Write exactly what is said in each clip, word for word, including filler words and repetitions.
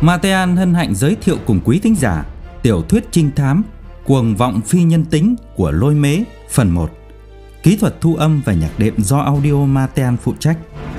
Matean hân hạnh giới thiệu cùng quý thính giả tiểu thuyết trinh thám Cuồng vọng phi nhân tính của Lôi Mế phần một. Kỹ thuật thu âm và nhạc đệm do Audio Matean phụ trách.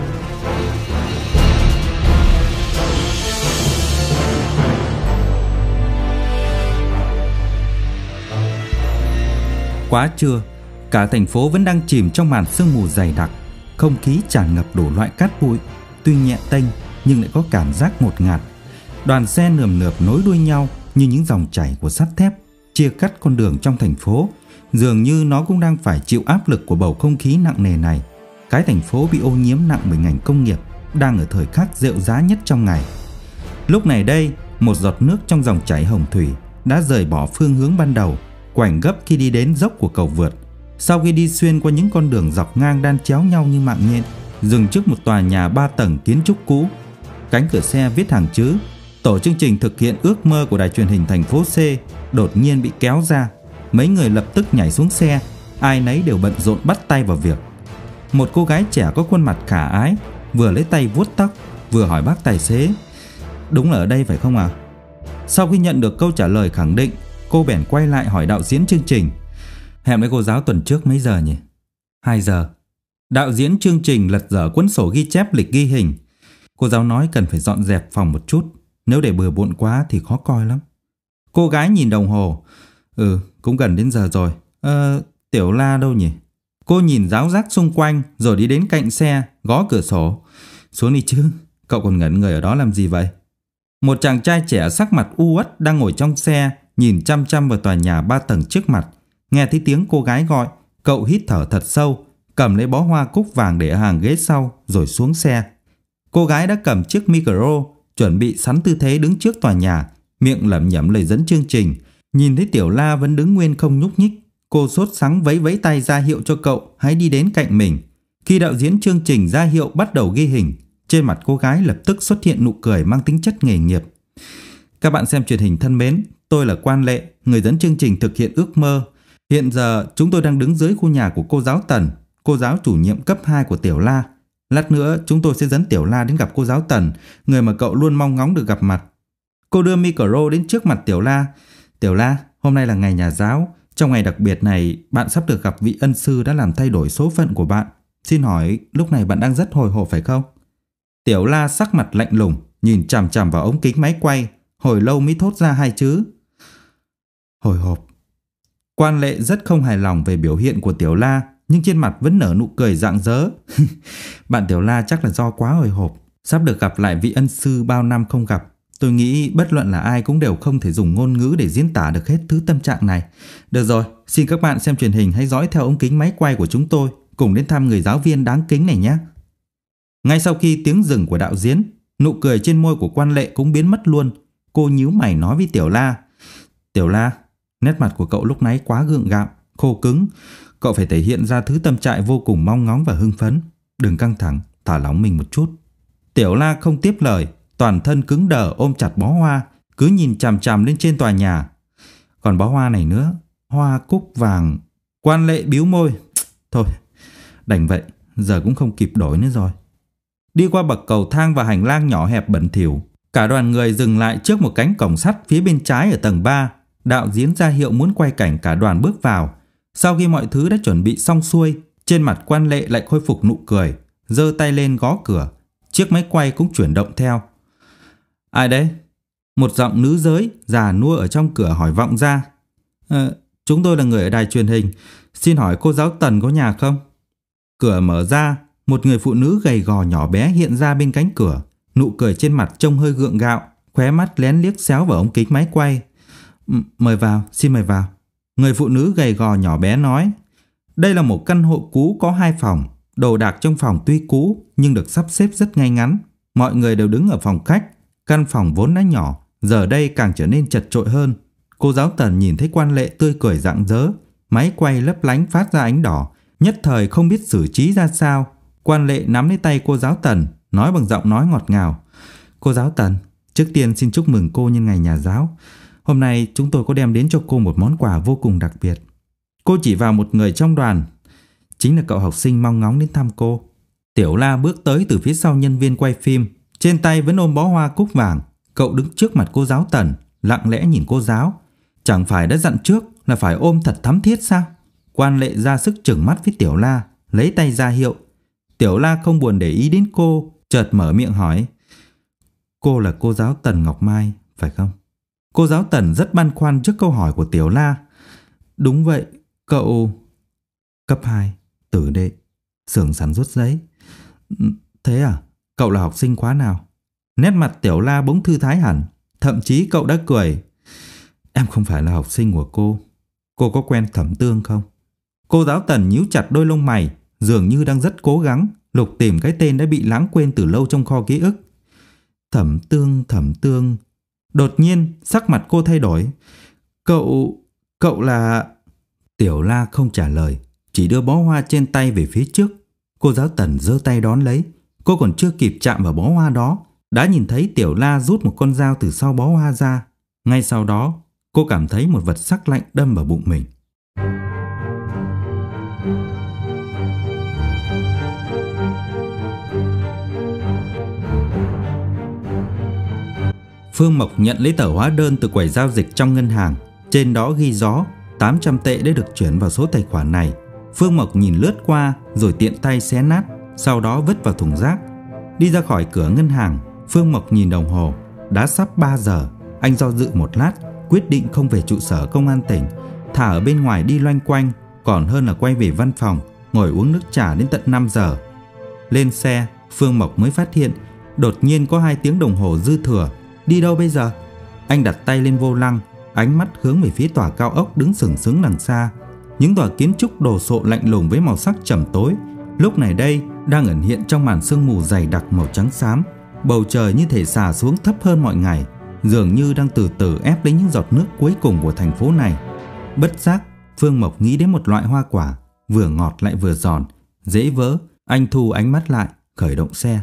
Quá trưa, cả thành phố vẫn đang chìm trong màn sương mù dày đặc. Không khí tràn ngập đủ loại cát bụi, tuy nhẹ tênh nhưng lại có cảm giác ngột ngạt. Đoàn xe nườm nượp nối đuôi nhau như những dòng chảy của sắt thép chia cắt con đường trong thành phố. Dường như nó cũng đang phải chịu áp lực của bầu không khí nặng nề này. Cái thành phố bị ô nhiễm nặng bởi ngành công nghiệp đang ở thời khắc rệu rã nhất trong ngày. Lúc này đây, một giọt nước trong dòng chảy hồng thủy đã rời bỏ phương hướng ban đầu, quảnh gấp khi đi đến dốc của cầu vượt. Sau khi đi xuyên qua những con đường dọc ngang đan chéo nhau như mạng nhện, dừng trước một tòa nhà ba tầng kiến trúc cũ. Cánh cửa xe viết hàng chữ "Tổ chương trình thực hiện ước mơ của đài truyền hình thành phố C" đột nhiên bị kéo ra. Mấy người lập tức nhảy xuống xe, ai nấy đều bận rộn bắt tay vào việc. Một cô gái trẻ có khuôn mặt khả ái vừa lấy tay vuốt tóc vừa hỏi bác tài xế: "Đúng là ở đây phải không ạ?" À? Sau khi nhận được câu trả lời khẳng định, cô bèn quay lại hỏi đạo diễn chương trình: "Hẹn với cô giáo tuần trước mấy giờ nhỉ?" Hai giờ. Đạo diễn chương trình lật dở cuốn sổ ghi chép lịch ghi hình. Cô giáo nói cần phải dọn dẹp phòng một chút, nếu để bừa bộn quá thì khó coi lắm. Cô gái nhìn đồng hồ: "Ừ, cũng gần đến giờ rồi. Ờ, Tiểu La đâu nhỉ?" Cô nhìn ráo rác xung quanh rồi đi đến cạnh xe, gõ cửa sổ: "Xuống đi chứ, cậu còn ngẩn người ở đó làm gì vậy?" Một chàng trai trẻ sắc mặt u uất đang ngồi trong xe, nhìn chăm chăm vào tòa nhà ba tầng trước mặt. Nghe thấy tiếng cô gái gọi, cậu hít thở thật sâu, cầm lấy bó hoa cúc vàng để ở hàng ghế sau rồi xuống xe. Cô gái đã cầm chiếc micro, chuẩn bị sẵn tư thế đứng trước tòa nhà, miệng lẩm nhẩm lời dẫn chương trình. Nhìn thấy Tiểu La vẫn đứng nguyên không nhúc nhích, cô sốt sắng vẫy vẫy tay ra hiệu cho cậu hãy đi đến cạnh mình. Khi đạo diễn chương trình ra hiệu bắt đầu ghi hình, trên mặt cô gái lập tức xuất hiện nụ cười mang tính chất nghề nghiệp. "Các bạn xem truyền hình thân mến, tôi là Quan Lệ, người dẫn chương trình thực hiện ước mơ. Hiện giờ chúng tôi đang đứng dưới khu nhà của cô giáo Tần, cô giáo chủ nhiệm cấp hai của Tiểu La. Lát nữa chúng tôi sẽ dẫn Tiểu La đến gặp cô giáo Tần, người mà cậu luôn mong ngóng được gặp mặt." Cô đưa micro đến trước mặt Tiểu La. "Tiểu La, hôm nay là ngày nhà giáo. Trong ngày đặc biệt này, bạn sắp được gặp vị ân sư đã làm thay đổi số phận của bạn. Xin hỏi, lúc này bạn đang rất hồi hộp phải không?" Tiểu La sắc mặt lạnh lùng, nhìn chằm chằm vào ống kính máy quay, hồi lâu mới thốt ra hai chữ: "Hồi hộp." Quan Lệ rất không hài lòng về biểu hiện của Tiểu La, nhưng trên mặt vẫn nở nụ cười rạng rỡ. "Bạn Tiểu La chắc là do quá hồi hộp, sắp được gặp lại vị ân sư bao năm không gặp. Tôi nghĩ bất luận là ai cũng đều không thể dùng ngôn ngữ để diễn tả được hết thứ tâm trạng này. Được rồi, xin các bạn xem truyền hình hãy dõi theo ống kính máy quay của chúng tôi, cùng đến thăm người giáo viên đáng kính này nhé." Ngay sau khi tiếng dừng của đạo diễn, nụ cười trên môi của Quan Lệ cũng biến mất luôn. Cô nhíu mày nói với Tiểu La: "Tiểu La, nét mặt của cậu lúc nãy quá gượng gạo, khô cứng. Cậu phải thể hiện ra thứ tâm trạng vô cùng mong ngóng và hưng phấn. Đừng căng thẳng, thả lỏng mình một chút." Tiểu La không tiếp lời, toàn thân cứng đờ ôm chặt bó hoa, cứ nhìn chằm chằm lên trên tòa nhà. "Còn bó hoa này nữa, hoa cúc vàng." Quan Lệ bĩu môi: "Thôi, đành vậy, giờ cũng không kịp đổi nữa rồi." Đi qua bậc cầu thang và hành lang nhỏ hẹp bẩn thỉu, cả đoàn người dừng lại trước một cánh cổng sắt phía bên trái ở tầng ba. Đạo diễn ra hiệu muốn quay cảnh cả đoàn bước vào. Sau khi mọi thứ đã chuẩn bị xong xuôi, trên mặt Quan Lệ lại khôi phục nụ cười, giơ tay lên gõ cửa. Chiếc máy quay cũng chuyển động theo. "Ai đấy?" Một giọng nữ giới già nua ở trong cửa hỏi vọng ra. Ờ, "Chúng tôi là người ở đài truyền hình. Xin hỏi cô giáo Tần có nhà không?" Cửa mở ra, một người phụ nữ gầy gò nhỏ bé hiện ra bên cánh cửa. Nụ cười trên mặt trông hơi gượng gạo, khóe mắt lén liếc xéo vào ống kính máy quay. "Mời vào, xin mời vào." Người phụ nữ gầy gò nhỏ bé nói. Đây là một căn hộ cũ có hai phòng. Đồ đạc trong phòng tuy cũ nhưng được sắp xếp rất ngay ngắn. Mọi người đều đứng ở phòng khách. Căn phòng vốn đã nhỏ, giờ đây càng trở nên chật chội hơn. Cô giáo Tần nhìn thấy Quan Lệ tươi cười rạng rỡ, máy quay lấp lánh phát ra ánh đỏ, nhất thời không biết xử trí ra sao. Quan Lệ nắm lấy tay cô giáo Tần, nói bằng giọng nói ngọt ngào: "Cô giáo Tần, trước tiên xin chúc mừng cô nhân ngày nhà giáo. Hôm nay chúng tôi có đem đến cho cô một món quà vô cùng đặc biệt." Cô chỉ vào một người trong đoàn. "Chính là cậu học sinh mong ngóng đến thăm cô." Tiểu La bước tới từ phía sau nhân viên quay phim, trên tay vẫn ôm bó hoa cúc vàng. Cậu đứng trước mặt cô giáo Tần, lặng lẽ nhìn cô giáo. Chẳng phải đã dặn trước là phải ôm thật thắm thiết sao? Quan Lệ ra sức trừng mắt với Tiểu La, lấy tay ra hiệu. Tiểu La không buồn để ý đến cô, chợt mở miệng hỏi: Cô là cô giáo Tần Ngọc Mai, phải không? Cô giáo Tần rất băn khoăn trước câu hỏi của Tiểu La. Đúng vậy, cậu... Cấp hai, tử đệ, xưởng sản xuất giấy. Thế à? Cậu là học sinh khóa nào? Nét mặt Tiểu La bỗng thư thái hẳn, thậm chí cậu đã cười. Em không phải là học sinh của cô. Cô có quen Thẩm Tương không? Cô giáo Tần nhíu chặt đôi lông mày, dường như đang rất cố gắng lục tìm cái tên đã bị lãng quên từ lâu trong kho ký ức. Thẩm Tương, Thẩm Tương... Đột nhiên sắc mặt cô thay đổi. Cậu... cậu là... Tiểu La không trả lời, chỉ đưa bó hoa trên tay về phía trước. Cô giáo Tần giơ tay đón lấy. Cô còn chưa kịp chạm vào bó hoa đó, đã nhìn thấy Tiểu La rút một con dao từ sau bó hoa ra. Ngay sau đó, cô cảm thấy một vật sắc lạnh đâm vào bụng mình. Phương Mộc nhận lấy tờ hóa đơn từ quầy giao dịch trong ngân hàng. Trên đó ghi rõ tám trăm tệ đã được chuyển vào số tài khoản này. Phương Mộc nhìn lướt qua rồi tiện tay xé nát, sau đó vứt vào thùng rác. Đi ra khỏi cửa ngân hàng, Phương Mộc nhìn đồng hồ, đã sắp ba giờ. Anh do dự một lát, quyết định không về trụ sở công an tỉnh, thả ở bên ngoài đi loanh quanh, còn hơn là quay về văn phòng, ngồi uống nước trà đến tận năm giờ. Lên xe, Phương Mộc mới phát hiện đột nhiên có hai tiếng đồng hồ dư thừa. Đi đâu bây giờ? Anh đặt tay lên vô lăng, ánh mắt hướng về phía tòa cao ốc đứng sừng sững đằng xa. Những tòa kiến trúc đồ sộ lạnh lùng với màu sắc trầm tối, lúc này đây đang ẩn hiện trong màn sương mù dày đặc màu trắng xám. Bầu trời như thể xà xuống thấp hơn mọi ngày, dường như đang từ từ ép lấy những giọt nước cuối cùng của thành phố này. Bất giác, Phương Mộc nghĩ đến một loại hoa quả, vừa ngọt lại vừa giòn, dễ vỡ. Anh thu ánh mắt lại, khởi động xe.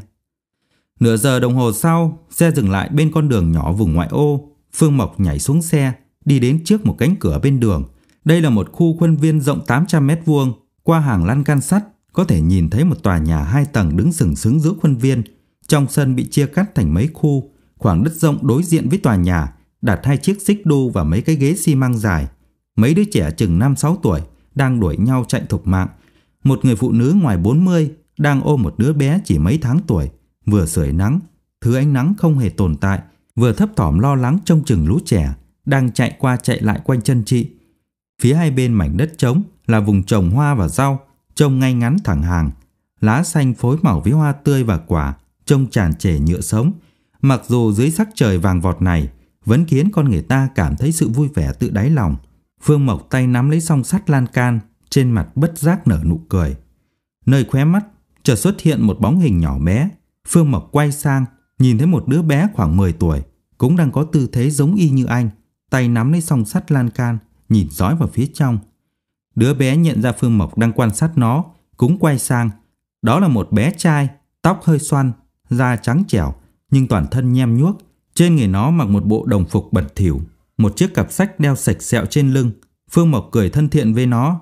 Nửa giờ đồng hồ sau, xe dừng lại bên con đường nhỏ vùng ngoại ô. Phương Mộc nhảy xuống xe, đi đến trước một cánh cửa bên đường. Đây là một khu khuôn viên rộng tám trăm mét vuông. Qua hàng lan can sắt, có thể nhìn thấy một tòa nhà hai tầng đứng sừng sững giữa khuôn viên. Trong sân bị chia cắt thành mấy khu. Khoảng đất rộng đối diện với tòa nhà đặt hai chiếc xích đu và mấy cái ghế xi măng dài. Mấy đứa trẻ chừng năm sáu tuổi đang đuổi nhau chạy thục mạng. Một người phụ nữ ngoài bốn mươi đang ôm một đứa bé chỉ mấy tháng tuổi, vừa sưởi nắng, thứ ánh nắng không hề tồn tại, vừa thấp thỏm lo lắng trông chừng lũ trẻ đang chạy qua chạy lại quanh chân chị. Phía hai bên mảnh đất trống là vùng trồng hoa và rau, trông ngay ngắn thẳng hàng, lá xanh phối màu với hoa tươi và quả, trông tràn trề nhựa sống. Mặc dù dưới sắc trời vàng vọt này vẫn khiến con người ta cảm thấy sự vui vẻ tự đáy lòng. Phương Mộc tay nắm lấy song sắt lan can, trên mặt bất giác nở nụ cười. Nơi khóe mắt chợt xuất hiện một bóng hình nhỏ bé. Phương Mộc quay sang, nhìn thấy một đứa bé khoảng mười tuổi, cũng đang có tư thế giống y như anh, tay nắm lấy song sắt lan can, nhìn dõi vào phía trong. Đứa bé nhận ra Phương Mộc đang quan sát nó, cũng quay sang. Đó là một bé trai, tóc hơi xoăn, da trắng trẻo, nhưng toàn thân nhem nhuốc. Trên người nó mặc một bộ đồng phục bẩn thỉu, một chiếc cặp sách đeo sạch sẹo trên lưng. Phương Mộc cười thân thiện với nó.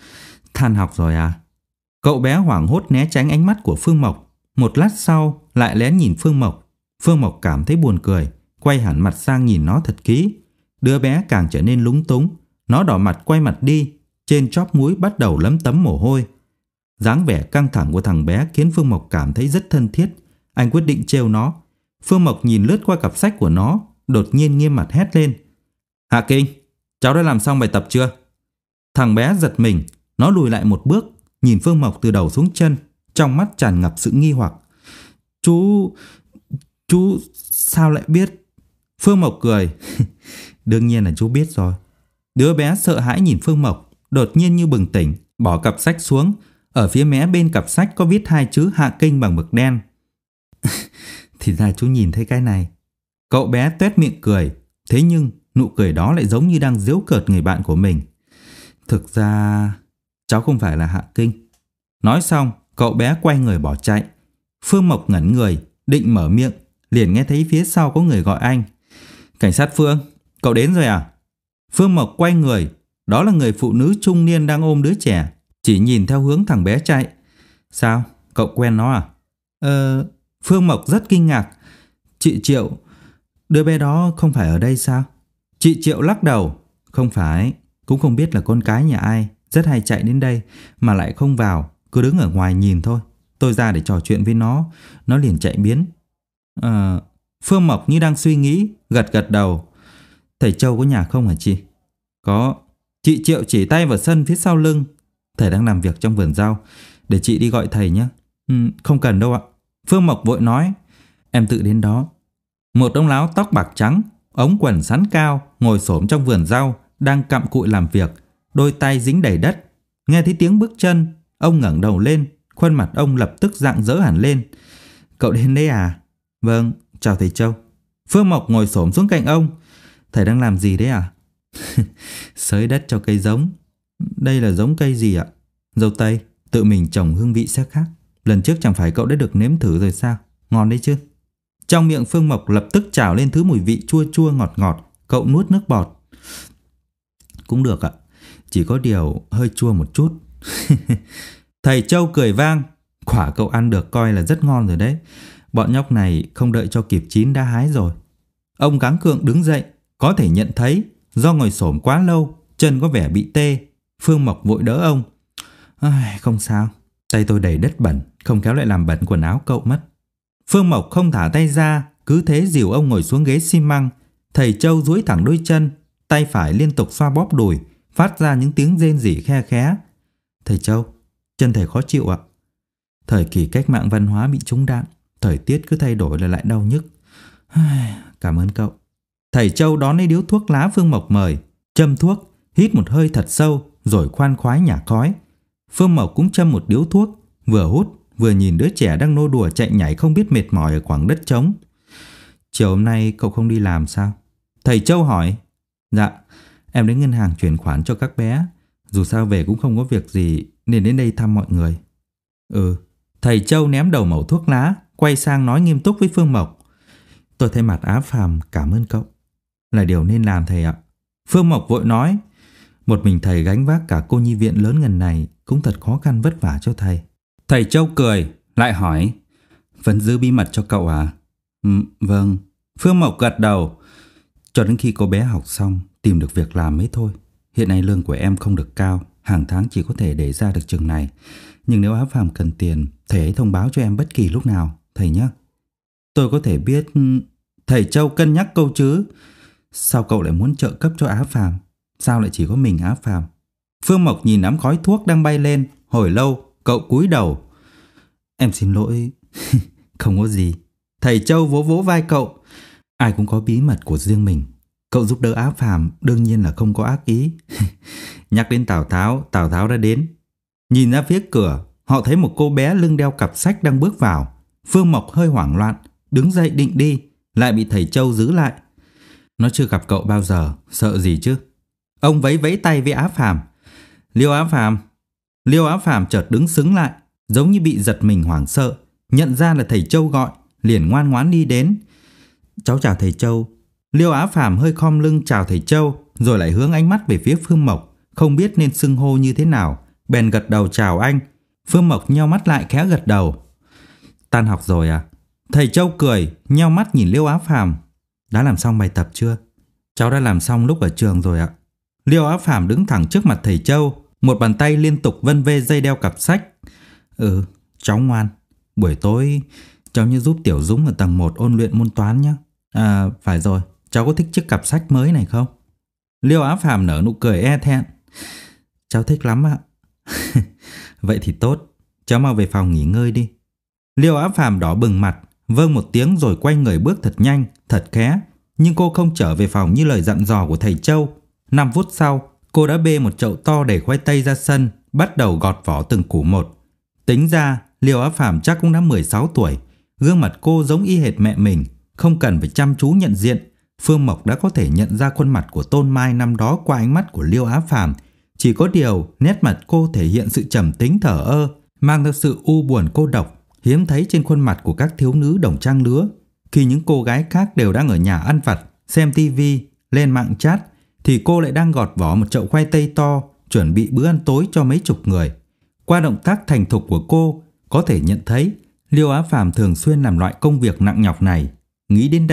Than học rồi à? Cậu bé hoảng hốt né tránh ánh mắt của Phương Mộc. Một lát sau lại lén nhìn Phương Mộc. Phương Mộc cảm thấy buồn cười, quay hẳn mặt sang nhìn nó thật kỹ. Đứa bé càng trở nên lúng túng. Nó đỏ mặt quay mặt đi, trên chóp mũi bắt đầu lấm tấm mồ hôi. Dáng vẻ căng thẳng của thằng bé khiến Phương Mộc cảm thấy rất thân thiết. Anh quyết định trêu nó. Phương Mộc nhìn lướt qua cặp sách của nó, đột nhiên nghiêm mặt hét lên. Hạ Kinh, cháu đã làm xong bài tập chưa? Thằng bé giật mình, nó lùi lại một bước, nhìn Phương Mộc từ đầu xuống chân, trong mắt tràn ngập sự nghi hoặc. Chú... chú sao lại biết? Phương Mộc cười. Đương nhiên là chú biết rồi. Đứa bé sợ hãi nhìn Phương Mộc, đột nhiên như bừng tỉnh, bỏ cặp sách xuống. Ở phía mé bên cặp sách có viết hai chữ Hạ Kinh bằng mực đen. Thì ra chú nhìn thấy cái này. Cậu bé tuét miệng cười. Thế nhưng nụ cười đó lại giống như đang giễu cợt người bạn của mình. Thực ra cháu không phải là Hạ Kinh. Nói xong cậu bé quay người bỏ chạy. Phương Mộc ngẩn người, định mở miệng, liền nghe thấy phía sau có người gọi anh. Cảnh sát Phương, cậu đến rồi à? Phương Mộc quay người. Đó là người phụ nữ trung niên đang ôm đứa trẻ, chỉ nhìn theo hướng thằng bé chạy. Sao? Cậu quen nó à? Ờ... Phương Mộc rất kinh ngạc. Chị Triệu, Đứa bé đó không phải ở đây sao? Chị Triệu lắc đầu. Không phải, cũng không biết là con cái nhà ai, rất hay chạy đến đây mà lại không vào, cứ đứng ở ngoài nhìn thôi. Tôi ra để trò chuyện với nó, nó liền chạy biến. À, Phương Mộc như đang suy nghĩ, gật gật đầu. Thầy Châu có nhà không hả chị? Có. Chị Triệu chỉ tay vào sân phía sau lưng. Thầy đang làm việc trong vườn rau, để chị đi gọi thầy nhé. Ừ, không cần đâu ạ. Phương Mộc vội nói. Em tự đến đó. Một ông lão tóc bạc trắng, ống quần sắn cao, ngồi xổm trong vườn rau, đang cặm cụi làm việc, đôi tay dính đầy đất. Nghe thấy tiếng bước chân, ông ngẩng đầu lên, khuôn mặt ông lập tức rạng rỡ hẳn lên. Cậu đến đấy à? Vâng, chào thầy Châu. Phương Mộc ngồi xổm xuống cạnh ông. Thầy đang làm gì đấy à? Xới đất cho cây giống. Đây là giống cây gì ạ? Dâu tây, tự mình trồng hương vị sẽ khác. Lần trước chẳng phải cậu đã được nếm thử rồi sao? Ngon đấy chứ? Trong miệng Phương Mộc lập tức trào lên thứ mùi vị chua chua ngọt ngọt. Cậu nuốt nước bọt. Cũng được ạ, chỉ có điều hơi chua một chút. Thầy Châu cười vang. Quả cậu ăn được coi là rất ngon rồi đấy. Bọn nhóc này không đợi cho kịp chín đã hái rồi. Ông gắng gượng đứng dậy. Có thể nhận thấy do ngồi xổm quá lâu, chân có vẻ bị tê. Phương Mộc vội đỡ ông. Ai, không sao, tay tôi đầy đất bẩn, không khéo lại làm bẩn quần áo cậu mất. Phương Mộc không thả tay ra, cứ thế dìu ông ngồi xuống ghế xi măng. Thầy Châu duỗi thẳng đôi chân, tay phải liên tục xoa bóp đùi, phát ra những tiếng rên rỉ khe khé. Thầy Châu, chân thầy khó chịu ạ. Thời kỳ cách mạng văn hóa bị trúng đạn, thời tiết cứ thay đổi là lại đau nhức. Cảm ơn cậu. Thầy Châu đón lấy điếu thuốc lá Phương Mộc mời, châm thuốc, hít một hơi thật sâu, rồi khoan khoái nhả khói. Phương Mộc cũng châm một điếu thuốc, vừa hút vừa nhìn đứa trẻ đang nô đùa chạy nhảy không biết mệt mỏi ở khoảng đất trống. Chiều hôm nay cậu không đi làm sao? Thầy Châu hỏi. Dạ, em đến ngân hàng chuyển khoản cho các bé. Dù sao về cũng không có việc gì nên đến đây thăm mọi người. Ừ. Thầy Châu ném đầu mẩu thuốc lá, quay sang nói nghiêm túc với Phương Mộc. Tôi thay mặt Á Phàm cảm ơn cậu. Là điều nên làm thầy ạ. Phương Mộc vội nói. Một mình thầy gánh vác cả cô nhi viện lớn ngần này cũng thật khó khăn vất vả cho thầy. Thầy Châu cười, lại hỏi. Vẫn giữ bí mật cho cậu à? Ừ, vâng. Phương Mộc gật đầu. Cho đến khi cô bé học xong, tìm được việc làm mới thôi. Hiện nay lương của em không được cao, hàng tháng chỉ có thể để ra được chừng này. Nhưng nếu Á Phàm cần tiền, thầy ấy thông báo cho em bất kỳ lúc nào, thầy nhé. Tôi có thể biết... Thầy Châu cân nhắc câu chứ. Sao cậu lại muốn trợ cấp cho Á Phàm? Sao lại chỉ có mình Á Phàm? Phương Mộc nhìn đám khói thuốc đang bay lên. Hồi lâu, cậu cúi đầu. Em xin lỗi. Không có gì. Thầy Châu vỗ vỗ vai cậu. Ai cũng có bí mật của riêng mình. Cậu giúp đỡ Á Phàm đương nhiên là không có ác ý. Nhắc đến Tào Tháo, Tào Tháo đã đến. Nhìn ra phía cửa, họ thấy một cô bé lưng đeo cặp sách đang bước vào. Phương Mộc hơi hoảng loạn, đứng dậy định đi, lại bị thầy Châu giữ lại. Nó chưa gặp cậu bao giờ, sợ gì chứ? Ông vẫy vẫy tay với Á Phàm. Liêu Á Phàm. Liêu Á Phàm chợt đứng sững lại, giống như bị giật mình hoảng sợ, nhận ra là thầy Châu gọi, liền ngoan ngoãn đi đến. Cháu chào thầy Châu. Liêu Á Phàm hơi khom lưng chào thầy Châu, rồi lại hướng ánh mắt về phía Phương Mộc, không biết nên xưng hô như thế nào, bèn gật đầu chào anh. Phương Mộc nheo mắt lại khẽ gật đầu. Tan học rồi à? Thầy Châu cười, nheo mắt nhìn Liêu Á Phàm. Đã làm xong bài tập chưa? Cháu đã làm xong lúc ở trường rồi ạ. Liêu Á Phàm đứng thẳng trước mặt thầy Châu, một bàn tay liên tục vân vê dây đeo cặp sách. Ừ, cháu ngoan. Buổi tối cháu như giúp Tiểu Dũng ở tầng một ôn luyện môn toán nhé. À, phải rồi, cháu có thích chiếc cặp sách mới này không? Liêu Á Phàm nở nụ cười e thẹn. Cháu thích lắm ạ. Vậy thì tốt, cháu mau về phòng nghỉ ngơi đi. Liêu Á Phàm đỏ bừng mặt, vâng một tiếng rồi quay người bước thật nhanh, thật khẽ. Nhưng cô không trở về phòng như lời dặn dò của thầy Châu. Năm phút sau, cô đã bê một chậu to để khoai tây ra sân, bắt đầu gọt vỏ từng củ một. Tính ra, Liêu Á Phàm chắc cũng đã mười sáu tuổi. Gương mặt cô giống y hệt mẹ mình, không cần phải chăm chú nhận diện. Phương Mộc đã có thể nhận ra khuôn mặt của Tôn Mai năm đó qua ánh mắt của Liêu Á Phàm. Chỉ có điều, nét mặt cô thể hiện sự trầm tính thờ ơ, mang theo sự u buồn cô độc, hiếm thấy trên khuôn mặt của các thiếu nữ đồng trang lứa. Khi những cô gái khác đều đang ở nhà ăn vặt, xem tivi, lên mạng chat, thì cô lại đang gọt vỏ một chậu khoai tây to, chuẩn bị bữa ăn tối cho mấy chục người. Qua động tác thành thục của cô, có thể nhận thấy Liêu Á Phàm thường xuyên làm loại công việc nặng nhọc này. Nghĩ đến đây,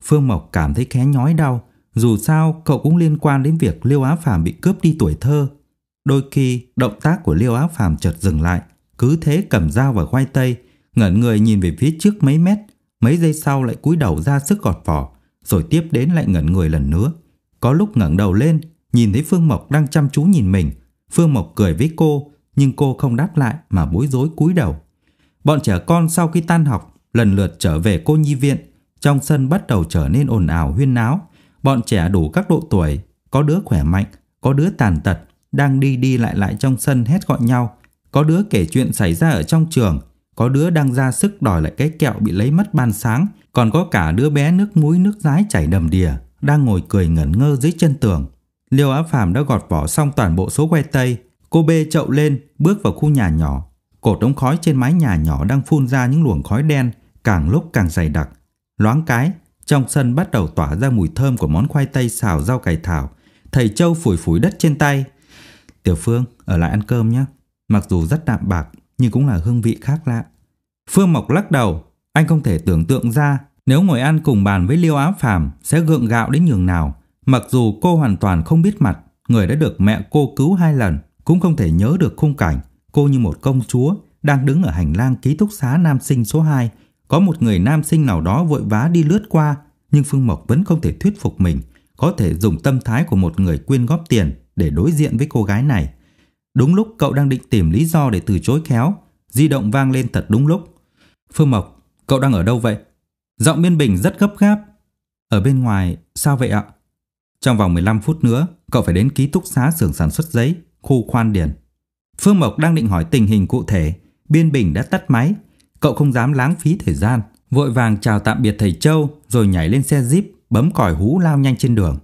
Phương Mộc cảm thấy khé nhói đau. Dù sao cậu cũng liên quan đến việc Liêu Á Phàm bị cướp đi tuổi thơ. Đôi khi động tác của Liêu Á Phàm chợt dừng lại, cứ thế cầm dao và khoai tây, ngẩn người nhìn về phía trước mấy mét. Mấy giây sau lại cúi đầu ra sức gọt vỏ, rồi tiếp đến lại ngẩn người lần nữa. Có lúc ngẩng đầu lên, nhìn thấy Phương Mộc đang chăm chú nhìn mình. Phương Mộc cười với cô, nhưng cô không đáp lại mà bối rối cúi đầu. Bọn trẻ con sau khi tan học lần lượt trở về cô nhi viện. Trong sân bắt đầu trở nên ồn ào huyên náo. Bọn trẻ đủ các độ tuổi, có đứa khỏe mạnh, có đứa tàn tật, đang đi đi lại lại trong sân hét gọi nhau. Có đứa kể chuyện xảy ra ở trong trường, có đứa đang ra sức đòi lại cái kẹo bị lấy mất ban sáng, còn có cả đứa bé nước muối nước dái chảy đầm đìa đang ngồi cười ngẩn ngơ dưới chân tường. Liêu Á Phàm đã gọt vỏ xong toàn bộ số khoai tây. Cô bê chậu lên, bước vào khu nhà nhỏ. Cột ống khói trên mái nhà nhỏ đang phun ra những luồng khói đen, càng lúc càng dày đặc. Loáng cái, trong sân bắt đầu tỏa ra mùi thơm của món khoai tây xào rau cải thảo. Thầy Châu phủi phủi đất trên tay. Tiểu Phương, ở lại ăn cơm nhé. Mặc dù rất đạm bạc, nhưng cũng là hương vị khác lạ. Phương Mộc lắc đầu. Anh không thể tưởng tượng ra nếu ngồi ăn cùng bàn với Liêu Á Phàm sẽ gượng gạo đến nhường nào. Mặc dù cô hoàn toàn không biết mặt người đã được mẹ cô cứu hai lần, cũng không thể nhớ được khung cảnh cô như một công chúa đang đứng ở hành lang ký túc xá nam sinh số hai. Có một người nam sinh nào đó vội vã đi lướt qua, nhưng Phương Mộc vẫn không thể thuyết phục mình có thể dùng tâm thái của một người quyên góp tiền để đối diện với cô gái này. Đúng lúc cậu đang định tìm lý do để từ chối khéo, di động vang lên thật đúng lúc. Phương Mộc, cậu đang ở đâu vậy? Giọng Biên Bình rất gấp gáp. Ở bên ngoài. Sao vậy ạ? Trong vòng mười lăm phút nữa cậu phải đến ký túc xá xưởng sản xuất giấy, khu Khoan Điền. Phương Mộc đang định hỏi tình hình cụ thể, Biên Bình đã tắt máy. Cậu không dám lãng phí thời gian, vội vàng chào tạm biệt thầy Châu, rồi nhảy lên xe Jeep, bấm còi hú lao nhanh trên đường.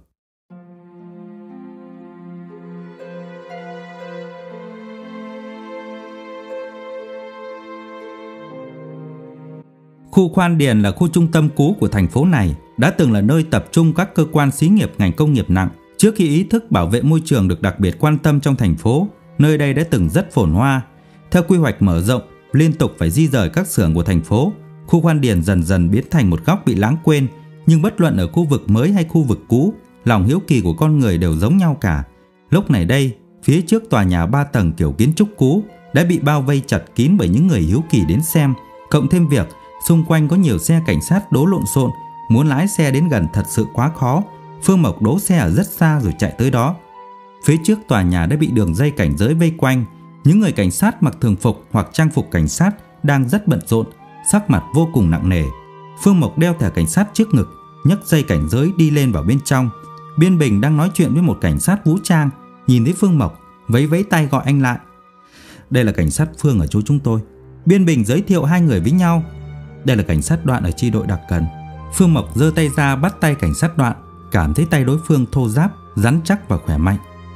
Khu Khoan Điền là khu trung tâm cũ của thành phố này, đã từng là nơi tập trung các cơ quan xí nghiệp ngành công nghiệp nặng. Trước khi ý thức bảo vệ môi trường được đặc biệt quan tâm trong thành phố, nơi đây đã từng rất phồn hoa. Theo quy hoạch mở rộng, liên tục phải di rời các xưởng của thành phố, khu Khoan Điền dần dần biến thành một góc bị lãng quên. Nhưng bất luận ở khu vực mới hay khu vực cũ, lòng hiếu kỳ của con người đều giống nhau cả. Lúc này đây, phía trước tòa nhà ba tầng kiểu kiến trúc cũ đã bị bao vây chặt kín bởi những người hiếu kỳ đến xem. Cộng thêm việc xung quanh có nhiều xe cảnh sát đỗ lộn xộn, muốn lái xe đến gần thật sự quá khó. Phương Mộc đỗ xe ở rất xa rồi chạy tới đó. Phía trước tòa nhà đã bị đường dây cảnh giới vây quanh. Những người cảnh sát mặc thường phục hoặc trang phục cảnh sát đang rất bận rộn, sắc mặt vô cùng nặng nề. Phương Mộc đeo thẻ cảnh sát trước ngực, nhấc dây cảnh giới đi lên vào bên trong. Biên Bình đang nói chuyện với một cảnh sát vũ trang, nhìn thấy Phương Mộc, vẫy vẫy tay gọi anh lại. Đây là cảnh sát Phương ở chỗ chúng tôi. Biên Bình giới thiệu hai người với nhau. Đây là cảnh sát Đoạn ở chi đội đặc cần. Phương Mộc giơ tay ra bắt tay cảnh sát Đoạn, cảm thấy tay đối phương thô ráp, rắn chắc và khỏe mạnh.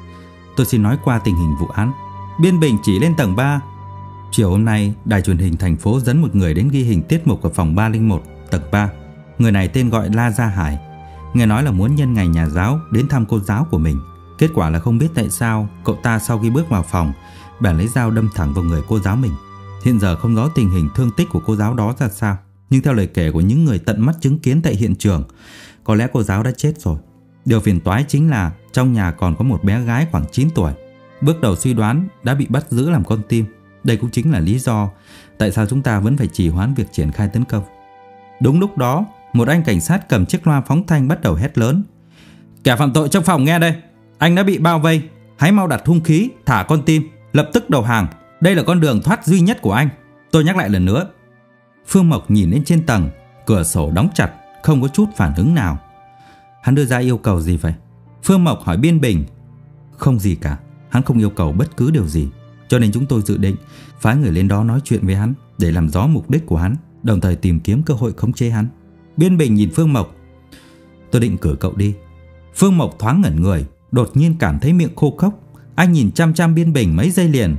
Tôi xin nói qua tình hình vụ án. Biên Bình chỉ lên tầng ba. Chiều hôm nay, đài truyền hình thành phố dẫn một người đến ghi hình tiết mục ở phòng ba không một, tầng ba. Người này tên gọi La Gia Hải. Nghe nói là muốn nhân ngày nhà giáo đến thăm cô giáo của mình. Kết quả là không biết tại sao cậu ta sau khi bước vào phòng bèn lấy dao đâm thẳng vào người cô giáo mình. Hiện giờ không rõ tình hình thương tích của cô giáo đó ra sao, nhưng theo lời kể của những người tận mắt chứng kiến tại hiện trường, có lẽ cô giáo đã chết rồi. Điều phiền toái chính là trong nhà còn có một bé gái khoảng chín tuổi. Bước đầu suy đoán đã bị bắt giữ làm con tin. Đây cũng chính là lý do tại sao chúng ta vẫn phải trì hoãn việc triển khai tấn công. Đúng lúc đó, một anh cảnh sát cầm chiếc loa phóng thanh bắt đầu hét lớn. Kẻ phạm tội trong phòng nghe đây. Anh đã bị bao vây. Hãy mau đặt hung khí, thả con tin, lập tức đầu hàng. Đây là con đường thoát duy nhất của anh. Tôi nhắc lại lần nữa. Phương Mộc nhìn lên trên tầng, cửa sổ đóng chặt, không có chút phản ứng nào. Hắn đưa ra yêu cầu gì vậy? Phương Mộc hỏi Biên Bình. Không gì cả, hắn không yêu cầu bất cứ điều gì. Cho nên chúng tôi dự định phái người lên đó nói chuyện với hắn để làm rõ mục đích của hắn, đồng thời tìm kiếm cơ hội khống chế hắn. Biên Bình nhìn Phương Mộc. Tôi định cử cậu đi. Phương Mộc thoáng ngẩn người, đột nhiên cảm thấy miệng khô khốc. Anh nhìn chăm chăm Biên Bình mấy giây liền.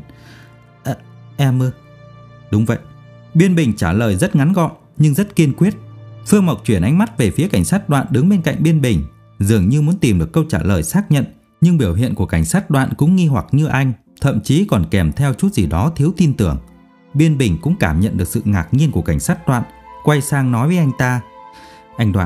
À, em ư? Đúng vậy. Biên Bình trả lời rất ngắn gọn nhưng rất kiên quyết. Phương Mộc chuyển ánh mắt về phía cảnh sát Đoạn đứng bên cạnh Biên Bình, dường như muốn tìm được câu trả lời xác nhận. Nhưng biểu hiện của cảnh sát Đoạn cũng nghi hoặc như anh, thậm chí còn kèm theo chút gì đó thiếu tin tưởng. Biên Bình cũng cảm nhận được sự ngạc nhiên của cảnh sát Đoạn, quay sang nói với anh ta. Anh Đoạn,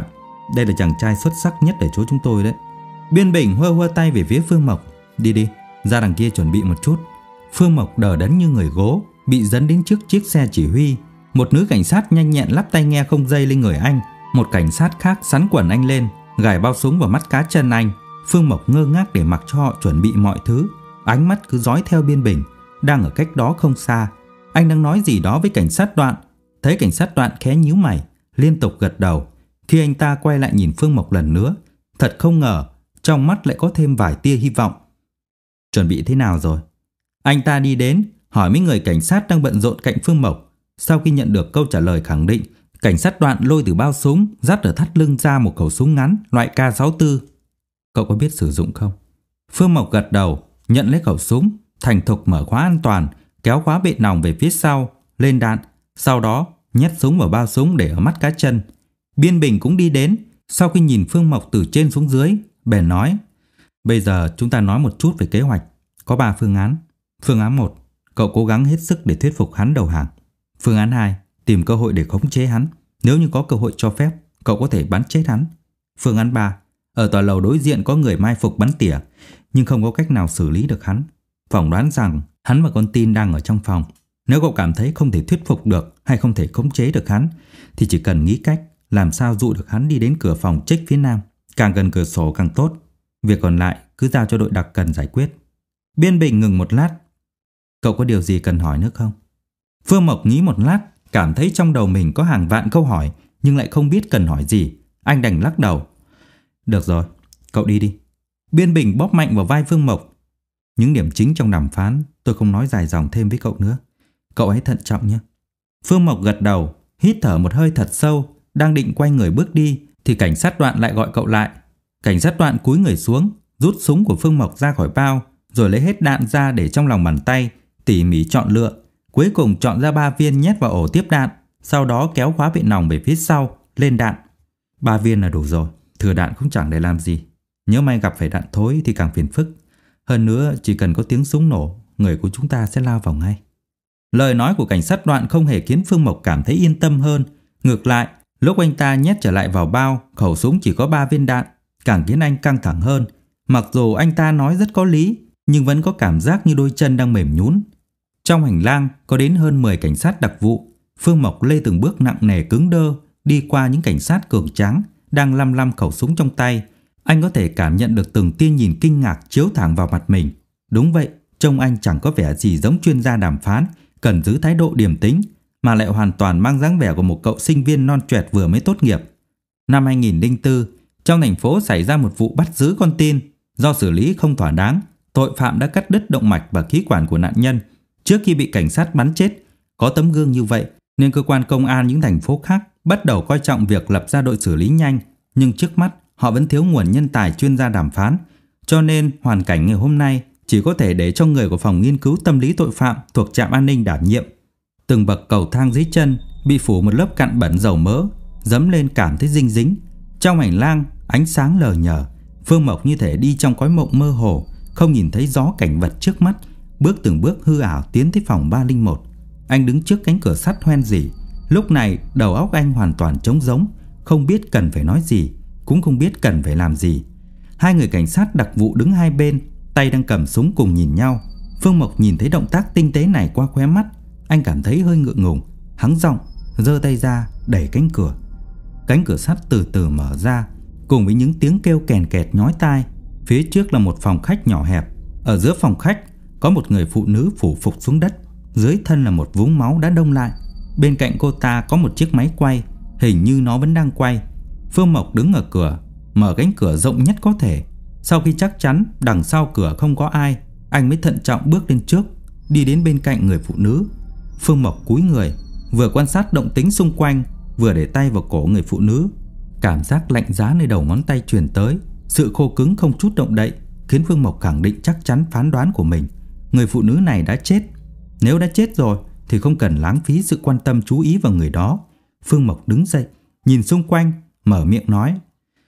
Đây là chàng trai xuất sắc nhất ở chỗ chúng tôi đấy. Biên Bình hơ hơ tay về phía Phương Mộc. Đi đi, ra đằng kia chuẩn bị một chút. Phương Mộc đờ đẫn như người gố, bị dẫn đến trước chiếc xe chỉ huy. Một nữ cảnh sát nhanh nhẹn lắp tai nghe không dây lên người anh. Một cảnh sát khác sắn quần anh lên, gài bao súng vào mắt cá chân anh. Phương Mộc ngơ ngác để mặc cho họ chuẩn bị mọi thứ. Ánh mắt cứ dõi theo Biên Bình, đang ở cách đó không xa. Anh đang nói gì đó với cảnh sát Đoạn. Thấy cảnh sát Đoạn khẽ nhíu mày, liên tục gật đầu. Khi anh ta quay lại nhìn Phương Mộc lần nữa, thật không ngờ trong mắt lại có thêm vài tia hy vọng. Chuẩn bị thế nào rồi? Anh ta đi đến, hỏi mấy người cảnh sát đang bận rộn cạnh Phương Mộc. Sau khi nhận được câu trả lời khẳng định, cảnh sát Đoạn lôi từ bao súng dắt ở thắt lưng ra một khẩu súng ngắn loại K sáu tư. Cậu có biết sử dụng không? Phương Mộc gật đầu, nhận lấy khẩu súng, thành thục mở khóa an toàn, kéo khóa bệ nòng về phía sau, lên đạn. Sau đó nhét súng vào bao súng để ở mắt cá chân. Biên Bình cũng đi đến. Sau khi nhìn Phương Mộc từ trên xuống dưới, bèn nói: Bây giờ chúng ta nói một chút về kế hoạch. Có ba phương án. Phương án một, cậu cố gắng hết sức để thuyết phục hắn đầu hàng. Phương án hai, tìm cơ hội để khống chế hắn. Nếu như có cơ hội cho phép, cậu có thể bắn chết hắn. Phương án ba, ở tòa lầu đối diện có người mai phục bắn tỉa, nhưng không có cách nào xử lý được hắn. Phỏng đoán rằng hắn và con tin đang ở trong phòng. Nếu cậu cảm thấy không thể thuyết phục được hay không thể khống chế được hắn, thì chỉ cần nghĩ cách làm sao dụ được hắn đi đến cửa phòng trích phía nam. Càng gần cửa sổ càng tốt. Việc còn lại cứ giao cho đội đặc cần giải quyết. Biên Bình ngừng một lát. Cậu có điều gì cần hỏi nữa không? Phương Mộc nghĩ một lát, cảm thấy trong đầu mình có hàng vạn câu hỏi, nhưng lại không biết cần hỏi gì. Anh đành lắc đầu. Được rồi, cậu đi đi. Biên Bình bóp mạnh vào vai Phương Mộc. Những điểm chính trong đàm phán tôi không nói dài dòng thêm với cậu nữa. Cậu hãy thận trọng nhé. Phương Mộc gật đầu, hít thở một hơi thật sâu. Đang định quay người bước đi thì cảnh sát Đoạn lại gọi cậu lại. Cảnh sát Đoạn cúi người xuống, rút súng của Phương Mộc ra khỏi bao, rồi lấy hết đạn ra để trong lòng bàn tay, tỉ mỉ chọn lựa. Cuối cùng chọn ra ba viên nhét vào ổ tiếp đạn. Sau đó kéo khóa bệ nòng về phía sau, lên đạn. Ba viên là đủ rồi, thừa đạn cũng chẳng để làm gì. Nếu may gặp phải đạn thối thì càng phiền phức. Hơn nữa chỉ cần có tiếng súng nổ, người của chúng ta sẽ lao vào ngay. Lời nói của cảnh sát Đoạn không hề khiến Phương Mộc cảm thấy yên tâm hơn. Ngược lại, lúc anh ta nhét trở lại vào bao, khẩu súng chỉ có ba viên đạn, càng khiến anh căng thẳng hơn. Mặc dù anh ta nói rất có lý, nhưng vẫn có cảm giác như đôi chân đang mềm nhũn. Trong hành lang có đến hơn mười cảnh sát đặc vụ. Phương Mộc lê từng bước nặng nề cứng đơ, đi qua những cảnh sát cường tráng đang lăm lăm khẩu súng trong tay. Anh có thể cảm nhận được từng tia nhìn kinh ngạc chiếu thẳng vào mặt mình. Đúng vậy, trông anh chẳng có vẻ gì giống chuyên gia đàm phán cần giữ thái độ điềm tĩnh, mà lại hoàn toàn mang dáng vẻ của một cậu sinh viên non choẹt vừa mới tốt nghiệp. Năm hai nghìn lẻ bốn, trong thành phố xảy ra một vụ bắt giữ con tin. Do xử lý không thỏa đáng, tội phạm đã cắt đứt động mạch và khí quản của nạn nhân trước khi bị cảnh sát bắn chết. Có tấm gương như vậy nên cơ quan công an những thành phố khác bắt đầu coi trọng việc lập ra đội xử lý nhanh. Nhưng trước mắt họ vẫn thiếu nguồn nhân tài chuyên gia đàm phán, cho nên hoàn cảnh ngày hôm nay chỉ có thể để cho người của phòng nghiên cứu tâm lý tội phạm thuộc trạm an ninh đảm nhiệm. Từng bậc cầu thang dưới chân bị phủ một lớp cặn bẩn dầu mỡ, dẫm lên cảm thấy dinh dính. Trong hành lang ánh sáng lờ nhờ, Phương Mộc như thể đi trong cõi mộng mơ hồ, không nhìn thấy rõ cảnh vật trước mắt, bước từng bước hư ảo tiến tới phòng ba không một. Anh đứng trước cánh cửa sắt hoen rỉ. Lúc này đầu óc anh hoàn toàn trống rỗng, không biết cần phải nói gì, cũng không biết cần phải làm gì. Hai người cảnh sát đặc vụ đứng hai bên, tay đang cầm súng cùng nhìn nhau. Phương Mộc nhìn thấy động tác tinh tế này qua khóe mắt, anh cảm thấy hơi ngượng ngùng, hắng giọng, giơ tay ra đẩy cánh cửa. Cánh cửa sắt từ từ mở ra, cùng với những tiếng kêu kèn kẹt nhói tai. Phía trước là một phòng khách nhỏ hẹp. Ở giữa phòng khách có một người phụ nữ phủ phục xuống đất, dưới thân là một vũng máu đã đông lại. Bên cạnh cô ta có một chiếc máy quay, hình như nó vẫn đang quay. Phương Mộc đứng ở cửa, mở cánh cửa rộng nhất có thể. Sau khi chắc chắn đằng sau cửa không có ai, anh mới thận trọng bước lên trước, đi đến bên cạnh người phụ nữ. Phương Mộc cúi người, vừa quan sát động tĩnh xung quanh, vừa để tay vào cổ người phụ nữ. Cảm giác lạnh giá nơi đầu ngón tay truyền tới, sự khô cứng không chút động đậy, khiến Phương Mộc khẳng định chắc chắn phán đoán của mình. Người phụ nữ này đã chết. Nếu đã chết rồi thì không cần lãng phí sự quan tâm chú ý vào người đó. Phương Mộc đứng dậy, nhìn xung quanh, mở miệng nói: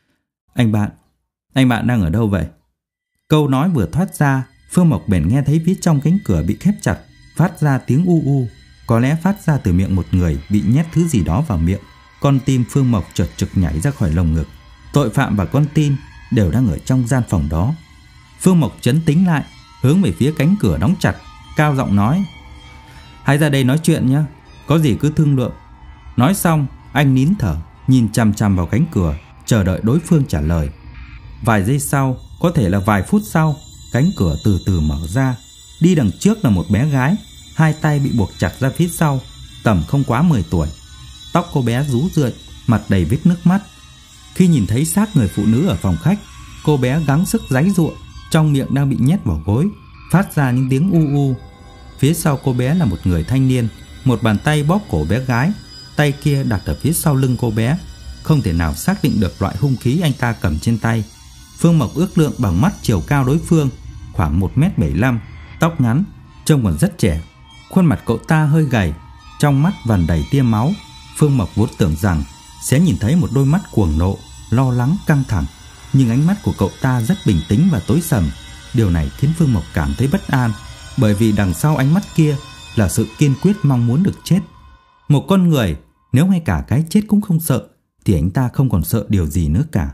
Anh bạn, anh bạn đang ở đâu vậy? Câu nói vừa thoát ra, Phương Mộc bèn nghe thấy phía trong cánh cửa bị khép chặt phát ra tiếng u u, có lẽ phát ra từ miệng một người bị nhét thứ gì đó vào miệng. Con tim Phương Mộc chợt trực nhảy ra khỏi lồng ngực. tội phạm và con tin đều đang ở trong gian phòng đó. Phương Mộc trấn tĩnh lại, hướng về phía cánh cửa đóng chặt, cao giọng nói: "Hãy ra đây nói chuyện nhé, có gì cứ thương lượng." Nói xong, anh nín thở, nhìn chằm chằm vào cánh cửa, chờ đợi đối phương trả lời. Vài giây sau, có thể là vài phút sau, cánh cửa từ từ mở ra. Đi đằng trước là một bé gái, hai tay bị buộc chặt ra phía sau, tầm không quá mười tuổi. Tóc cô bé rú rượi, mặt đầy vết nước mắt. Khi nhìn thấy xác người phụ nữ ở phòng khách, cô bé gắng sức giãy giụa, trong miệng đang bị nhét vào gối, phát ra những tiếng u u. Phía sau cô bé là một người thanh niên, một bàn tay bóp cổ bé gái, tay kia đặt ở phía sau lưng cô bé. Không thể nào xác định được loại hung khí anh ta cầm trên tay. Phương Mộc ước lượng bằng mắt chiều cao đối phương khoảng một mét bảy mươi lăm, tóc ngắn, trông còn rất trẻ. Khuôn mặt cậu ta hơi gầy, trong mắt vằn đầy tia máu. Phương Mộc vốn tưởng rằng sẽ nhìn thấy một đôi mắt cuồng nộ, lo lắng, căng thẳng, nhưng ánh mắt của cậu ta rất bình tĩnh và tối sầm. Điều này khiến Phương Mộc cảm thấy bất an, bởi vì đằng sau ánh mắt kia là sự kiên quyết mong muốn được chết. Một con người nếu ngay cả cái chết cũng không sợ thì anh ta không còn sợ điều gì nữa cả.